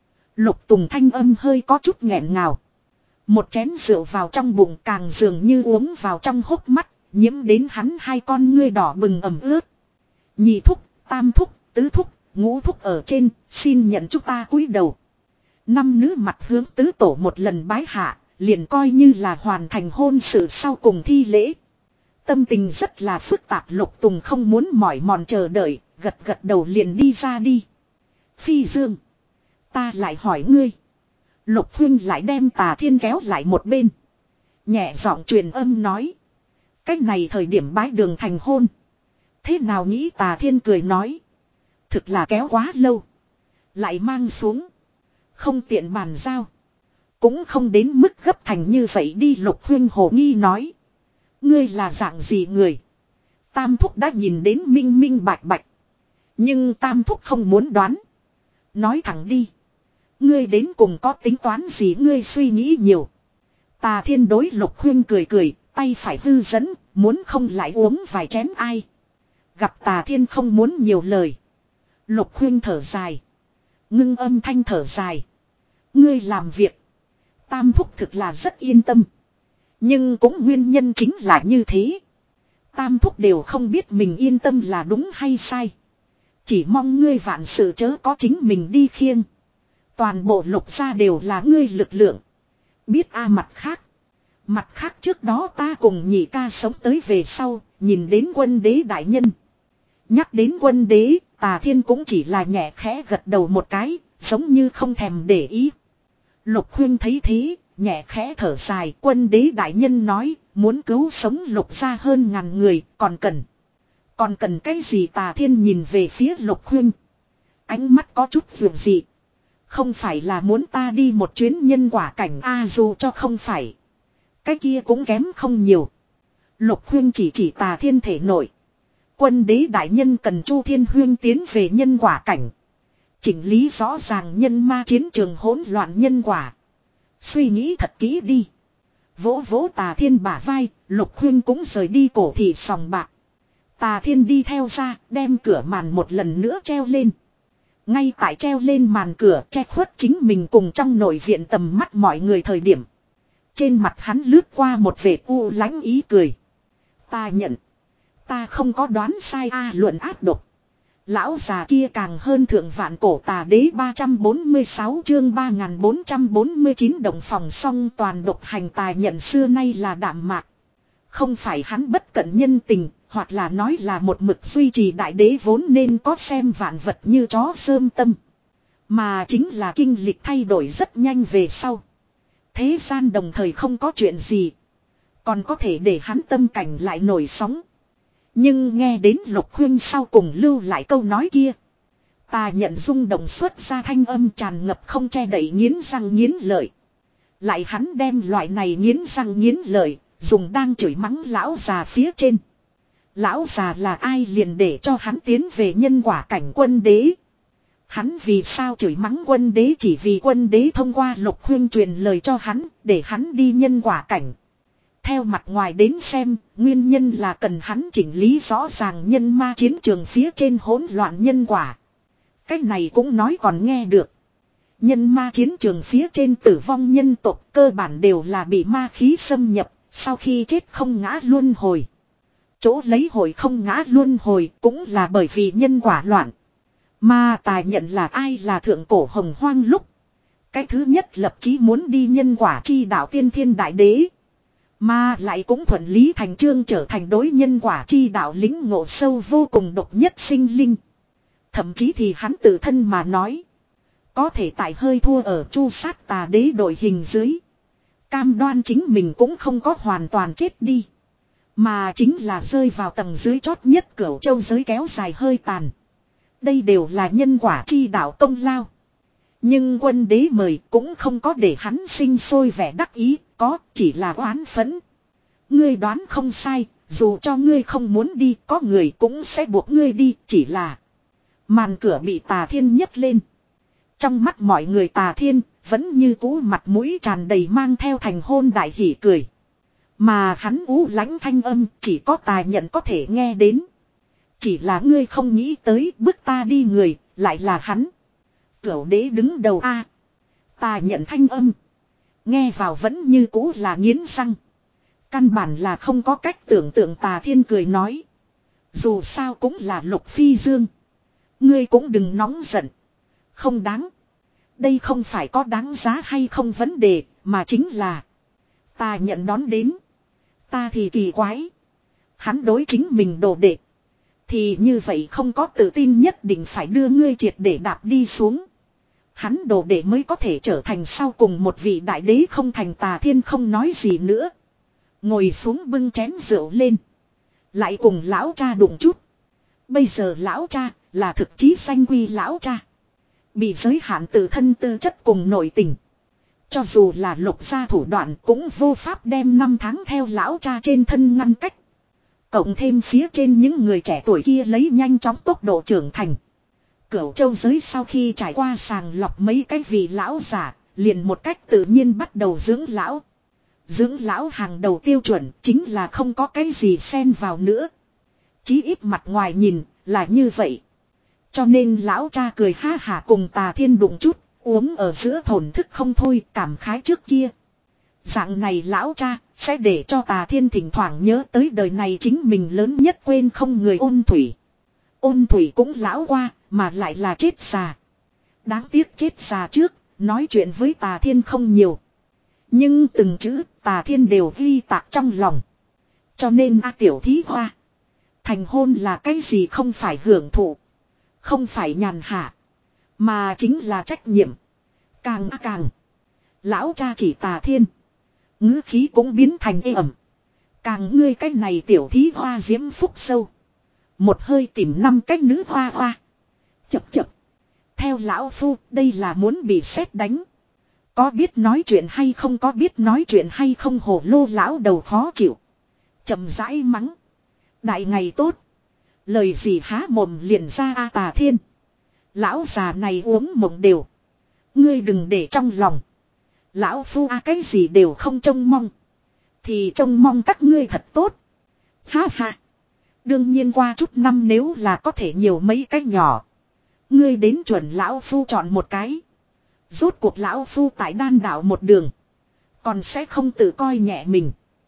Speaker 1: Lục Tùng thanh âm hơi có chút nghẹn ngào. Một chén rượu vào trong bụng càng dường như uống vào trong hốc mắt. Nhiễm đến hắn hai con ngươi đỏ bừng ẩm ướt. Nhị thúc, tam thúc, tứ thúc, ngũ thúc ở trên, xin nhận chúng ta cúi đầu. Năm nữ mặt hướng tứ tổ một lần bái hạ, liền coi như là hoàn thành hôn sự sau cùng thi lễ. Tâm tình rất là phức tạp. Lục Tùng không muốn mỏi mòn chờ đợi, gật gật đầu liền đi ra đi. Phi Dương, ta lại hỏi ngươi. Lục Huyên lại đem Tà Thiên kéo lại một bên. Nhẹ giọng truyền âm nói. Cách này thời điểm bái đường thành hôn. Thế nào nghĩ? Tà Thiên cười nói. Thực là kéo quá lâu. Lại mang xuống. Không tiện bàn giao. Cũng không đến mức gấp thành như vậy đi. Lục Huyên hồ nghi nói. Ngươi là dạng gì người? Tam thúc đã nhìn đến minh minh bạch bạch. Nhưng tam thúc không muốn đoán. Nói thẳng đi. Ngươi đến cùng có tính toán gì? Ngươi suy nghĩ nhiều. Tà Thiên đối Lục Huyên cười cười. Tay phải hư dẫn. Muốn không lại uống vài chén ai. Gặp Tà Thiên không muốn nhiều lời. Lục Huyên thở dài. Ngưng âm thanh thở dài. Ngươi làm việc. Tam thúc thực là rất yên tâm. Nhưng cũng nguyên nhân chính là như thế. Tam thúc đều không biết mình yên tâm là đúng hay sai. Chỉ mong ngươi vạn sự chớ có chính mình đi khiêng. Toàn bộ Lục gia đều là ngươi lực lượng. Biết a mặt khác. Mặt khác trước đó ta cùng nhị ca sống tới về sau. Nhìn đến Quân Đế đại nhân. Nhắc đến Quân Đế, Tà Thiên cũng chỉ là nhẹ khẽ gật đầu một cái. Giống như không thèm để ý. Lục Huyên thấy thế, nhẹ khẽ thở dài. Quân Đế đại nhân nói, muốn cứu sống Lục gia hơn ngàn người, còn cần. Còn cần cái gì? Tà Thiên nhìn về phía Lục Huyên. Ánh mắt có chút dường dị. Không phải là muốn ta đi một chuyến nhân quả cảnh a à, dù cho không phải. Cái kia cũng kém không nhiều. Lục Huyên chỉ chỉ Tà Thiên thể nội. Quân Đế đại nhân cần Chu Thiên Huyên tiến về nhân quả cảnh. Chỉnh lý rõ ràng nhân ma chiến trường hỗn loạn nhân quả. Suy nghĩ thật kỹ đi. Vỗ vỗ Tà Thiên bả vai, Lục Huyên cũng rời đi cổ thị sòng bạc. Tà Thiên đi theo ra, đem cửa màn một lần nữa treo lên. Ngay tại treo lên màn cửa che khuất chính mình cùng trong nội viện tầm mắt mọi người thời điểm. Trên mặt hắn lướt qua một vệt u lãnh ý cười. Ta nhận. Ta không có đoán sai a à, luận ác độc. Lão già kia càng hơn thượng vạn cổ tà đế ba trăm bốn mươi sáu chương ba nghìn bốn trăm bốn mươi chín đồng phòng song toàn độc hành tài nhận xưa nay là đạm mạc. Không phải hắn bất cận nhân tình, hoặc là nói là một mực duy trì đại đế vốn nên có xem vạn vật như chó sơm tâm. Mà chính là kinh lịch thay đổi rất nhanh về sau. Thế gian đồng thời không có chuyện gì. Còn có thể để hắn tâm cảnh lại nổi sóng. Nhưng nghe đến Lục Khuyên sau cùng lưu lại câu nói kia. Ta nhận rung động xuất ra thanh âm tràn ngập không che đậy nghiến răng nghiến lợi. Lại hắn đem loại này nghiến răng nghiến lợi, dùng đang chửi mắng lão già phía trên. Lão già là ai liền để cho hắn tiến về nhân quả cảnh quân đế. Hắn vì sao chửi mắng quân đế chỉ vì quân đế thông qua Lục Khuyên truyền lời cho hắn, để hắn đi nhân quả cảnh. Theo mặt ngoài đến xem, nguyên nhân là cần hắn chỉnh lý rõ ràng nhân ma chiến trường phía trên hỗn loạn nhân quả. Cái này cũng nói còn nghe được. Nhân ma chiến trường phía trên tử vong nhân tộc cơ bản đều là bị ma khí xâm nhập, sau khi chết không ngã luân hồi. Chỗ lấy hồi không ngã luân hồi cũng là bởi vì nhân quả loạn. Mà tài nhận là ai là thượng cổ hồng hoang lúc. Cái thứ nhất lập chí muốn đi nhân quả chi đạo tiên thiên đại đế. Mà lại cũng thuận lý thành chương trở thành đối nhân quả chi đạo lính ngộ sâu vô cùng độc nhất sinh linh. Thậm chí thì hắn tự thân mà nói. Có thể tại hơi thua ở chu sát tà đế đội hình dưới. Cam đoan chính mình cũng không có hoàn toàn chết đi. Mà chính là rơi vào tầng dưới chót nhất cửu châu giới kéo dài hơi tàn. Đây đều là nhân quả chi đạo công lao. Nhưng quân đế mời cũng không có để hắn sinh sôi vẻ đắc ý, có chỉ là oán phẫn. Ngươi đoán không sai, dù cho ngươi không muốn đi, có người cũng sẽ buộc ngươi đi, chỉ là màn cửa bị Tà Thiên nhấc lên. Trong mắt mọi người Tà Thiên vẫn như cũ mặt mũi tràn đầy mang theo thành hôn đại hỉ cười. Mà hắn ú lãnh thanh âm chỉ có Tài Nhận có thể nghe đến. Chỉ là ngươi không nghĩ tới bước ta đi người, lại là hắn. Cửu đế đứng đầu a. À, Tà Nhận thanh âm. Nghe vào vẫn như cũ là nghiến răng. Căn bản là không có cách tưởng tượng. Tà Thiên cười nói. Dù sao cũng là Lục Phi Dương. Ngươi cũng đừng nóng giận. Không đáng. Đây không phải có đáng giá hay không vấn đề, mà chính là Tà Nhận đón đến. Ta thì kỳ quái. Hắn đối chính mình đồ đệ. Thì như vậy không có tự tin nhất định phải đưa ngươi triệt để đạp đi xuống. Hắn đồ đệ mới có thể trở thành sau cùng một vị đại đế không thành. Tà Thiên không nói gì nữa. Ngồi xuống bưng chén rượu lên. Lại cùng lão cha đụng chút. Bây giờ lão cha là thực chí sanh quy lão cha. Bị giới hạn tự thân tư chất cùng nội tình. Cho dù là Lục gia thủ đoạn cũng vô pháp đem năm tháng theo lão cha trên thân ngăn cách. Cộng thêm phía trên những người trẻ tuổi kia lấy nhanh chóng tốc độ trưởng thành. Cửu châu giới sau khi trải qua sàng lọc mấy cái vị lão giả, liền một cách tự nhiên bắt đầu dưỡng lão. Dưỡng lão hàng đầu tiêu chuẩn chính là không có cái gì xen vào nữa. Chí ít mặt ngoài nhìn là như vậy. Cho nên lão cha cười ha hả cùng Tà Thiên đụng chút, uống ở giữa thổn thức không thôi, cảm khái trước kia. Dạng này lão cha sẽ để cho Tà Thiên thỉnh thoảng nhớ tới đời này chính mình lớn nhất quên không người Ôn Thủy. Ôn Thủy cũng lão qua, mà lại là chết già. Đáng tiếc chết già trước, nói chuyện với Tà Thiên không nhiều. Nhưng từng chữ Tà Thiên đều ghi tạc trong lòng. Cho nên a tiểu thí hoa. Thành hôn là cái gì không phải hưởng thụ. Không phải nhàn hạ. Mà chính là trách nhiệm. Càng a càng. Lão cha chỉ Tà Thiên. Ngữ khí cũng biến thành ê ẩm. Càng ngươi cái này tiểu thí hoa diễm phúc sâu. Một hơi tìm năm cách nữ hoa hoa. Chập chập. Theo lão phu đây là muốn bị sét đánh. Có biết nói chuyện hay không có biết nói chuyện hay không hồ lô lão đầu khó chịu. Chậm rãi mắng. Đại ngày tốt. Lời gì há mồm liền ra a Tà Thiên. Lão già này uống mộng đều. Ngươi đừng để trong lòng. Lão phu a cái gì đều không trông mong. Thì trông mong các ngươi thật tốt. Ha ha. Đương nhiên qua chút năm nếu là có thể nhiều mấy cái nhỏ. Ngươi đến chuẩn lão phu chọn một cái. Rốt cuộc lão phu tại đan đạo một đường. Còn sẽ không tự coi nhẹ mình.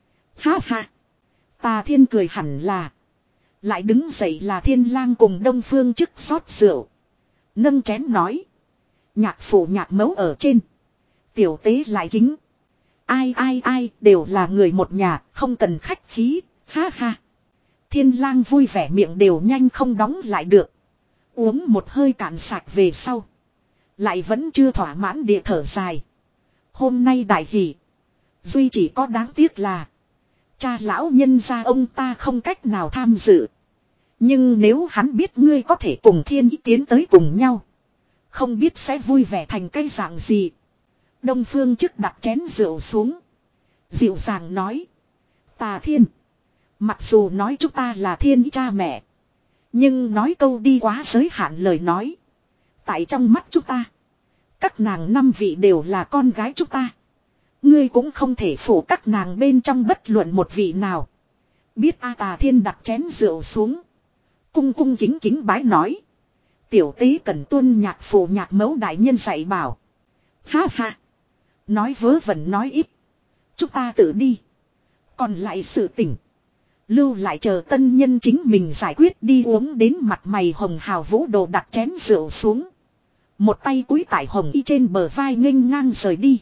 Speaker 1: Ha ha. Tà Thiên cười hẳn là. Lại đứng dậy là Thiên Lang cùng Đông Phương chức rót rượu. Nâng chén nói. Nhạc phủ nhạc mẫu ở trên. Tiểu tế lại kính. Ai ai ai đều là người một nhà, không cần khách khí, ha ha. Thiên lang vui vẻ miệng đều nhanh không đóng lại được. Uống một hơi cạn sạch về sau. Lại vẫn chưa thỏa mãn địa thở dài. Hôm nay đại hỷ. Duy chỉ có đáng tiếc là. Cha lão nhân gia ông ta không cách nào tham dự. Nhưng nếu hắn biết ngươi có thể cùng thiên ý tiến tới cùng nhau. Không biết sẽ vui vẻ thành cái dạng gì. Đông Phương trước đặt chén rượu xuống. Dịu dàng nói. Tà Thiên. Mặc dù nói chúng ta là thiên ý cha mẹ. Nhưng nói câu đi quá giới hạn lời nói. Tại trong mắt chúng ta. Các nàng năm vị đều là con gái chúng ta. Ngươi cũng không thể phủ các nàng bên trong bất luận một vị nào. Biết A Tà Thiên đặt chén rượu xuống. Cung cung kính kính bái nói. Tiểu tế cần tuân nhạc phụ nhạc mẫu đại nhân dạy bảo. Ha ha. Nói vớ vẩn nói ít. Chúng ta tự đi. Còn lại sự tỉnh. Lưu lại chờ tân nhân chính mình giải quyết đi uống đến mặt mày hồng hào vũ đồ đặt chén rượu xuống. Một tay cúi tại hồng y trên bờ vai nghênh ngang rời đi.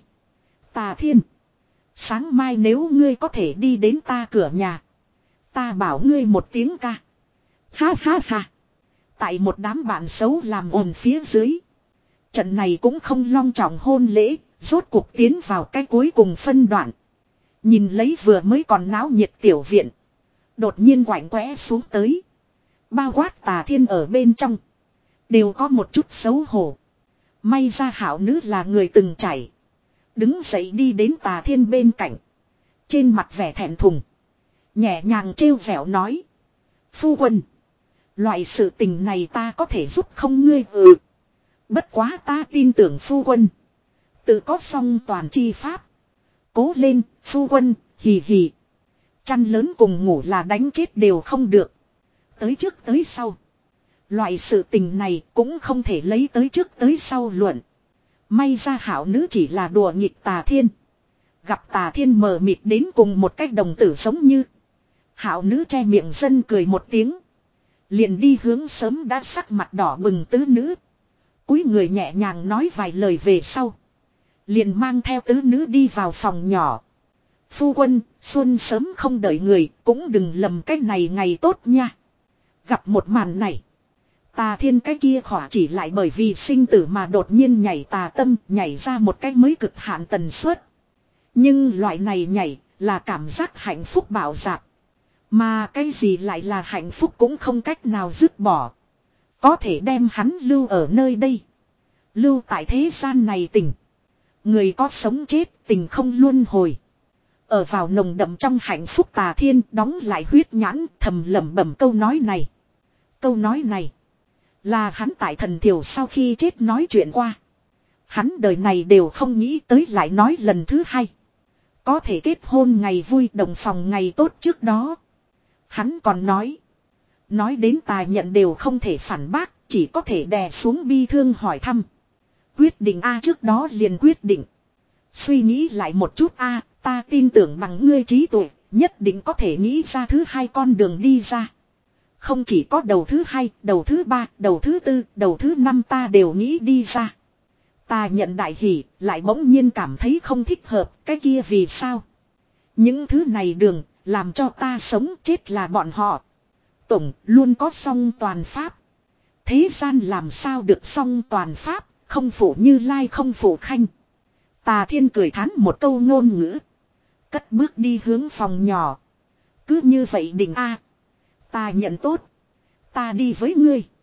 Speaker 1: Tà Thiên. Sáng mai nếu ngươi có thể đi đến ta cửa nhà. Ta bảo ngươi một tiếng ca. Ha ha ha. Tại một đám bạn xấu làm ồn phía dưới. Trận này cũng không long trọng hôn lễ. Rốt cuộc tiến vào cái cuối cùng phân đoạn. Nhìn lấy vừa mới còn náo nhiệt tiểu viện. Đột nhiên quạnh quẽ xuống tới. Bao quát Tà Thiên ở bên trong. Đều có một chút xấu hổ. May ra hảo nữ là người từng trải. Đứng dậy đi đến Tà Thiên bên cạnh. Trên mặt vẻ thẹn thùng. Nhẹ nhàng trêu vẻo nói. Phu quân. Loại sự tình này ta có thể giúp không ngươi ừ. Bất quá ta tin tưởng phu quân. Tự có song toàn chi pháp. Cố lên, phu quân, hì hì. Chăn lớn cùng ngủ là đánh chết đều không được. Tới trước tới sau. Loại sự tình này cũng không thể lấy tới trước tới sau luận. May ra hảo nữ chỉ là đùa nghịch Tà Thiên. Gặp Tà Thiên mờ mịt đến cùng một cách đồng tử giống như. Hảo nữ che miệng dân cười một tiếng. Liền đi hướng sớm đã sắc mặt đỏ bừng tứ nữ. Cúi người nhẹ nhàng nói vài lời về sau. Liền mang theo tứ nữ đi vào phòng nhỏ. Phu quân, xuân sớm không đợi người, cũng đừng lầm cái này ngày tốt nha. Gặp một màn này. Tà Thiên cái kia khỏa chỉ lại bởi vì sinh tử mà đột nhiên nhảy tà tâm, nhảy ra một cái mới cực hạn tần suất. Nhưng loại này nhảy, là cảm giác hạnh phúc bạo dạp. Mà cái gì lại là hạnh phúc cũng không cách nào dứt bỏ. Có thể đem hắn lưu ở nơi đây. Lưu tại thế gian này tình. Người có sống chết tình không luân hồi. Ở vào nồng đậm trong hạnh phúc Tà Thiên đóng lại huyết nhãn thầm lẩm bẩm câu nói này. Câu nói này. Là hắn tại thần thiểu sau khi chết nói chuyện qua. Hắn đời này đều không nghĩ tới lại nói lần thứ hai. Có thể kết hôn ngày vui đồng phòng ngày tốt trước đó. Hắn còn nói. Nói đến Tà Nhận đều không thể phản bác. Chỉ có thể đè xuống bi thương hỏi thăm. Quyết định A trước đó liền quyết định. Suy nghĩ lại một chút A, ta tin tưởng bằng ngươi trí tuệ, nhất định có thể nghĩ ra thứ hai con đường đi ra. Không chỉ có đầu thứ hai, đầu thứ ba, đầu thứ tư, đầu thứ năm ta đều nghĩ đi ra. Ta nhận đại hỷ, lại bỗng nhiên cảm thấy không thích hợp, cái kia vì sao? Những thứ này đường, làm cho ta sống chết là bọn họ. Tổng, luôn có song toàn pháp. Thế gian làm sao được song toàn pháp, không phụ Như Lai không phụ Khanh. Tà Thiên cười thán một câu ngôn ngữ. Cất bước đi hướng phòng nhỏ. Cứ như vậy định A. Ta nhận tốt. Ta đi với ngươi.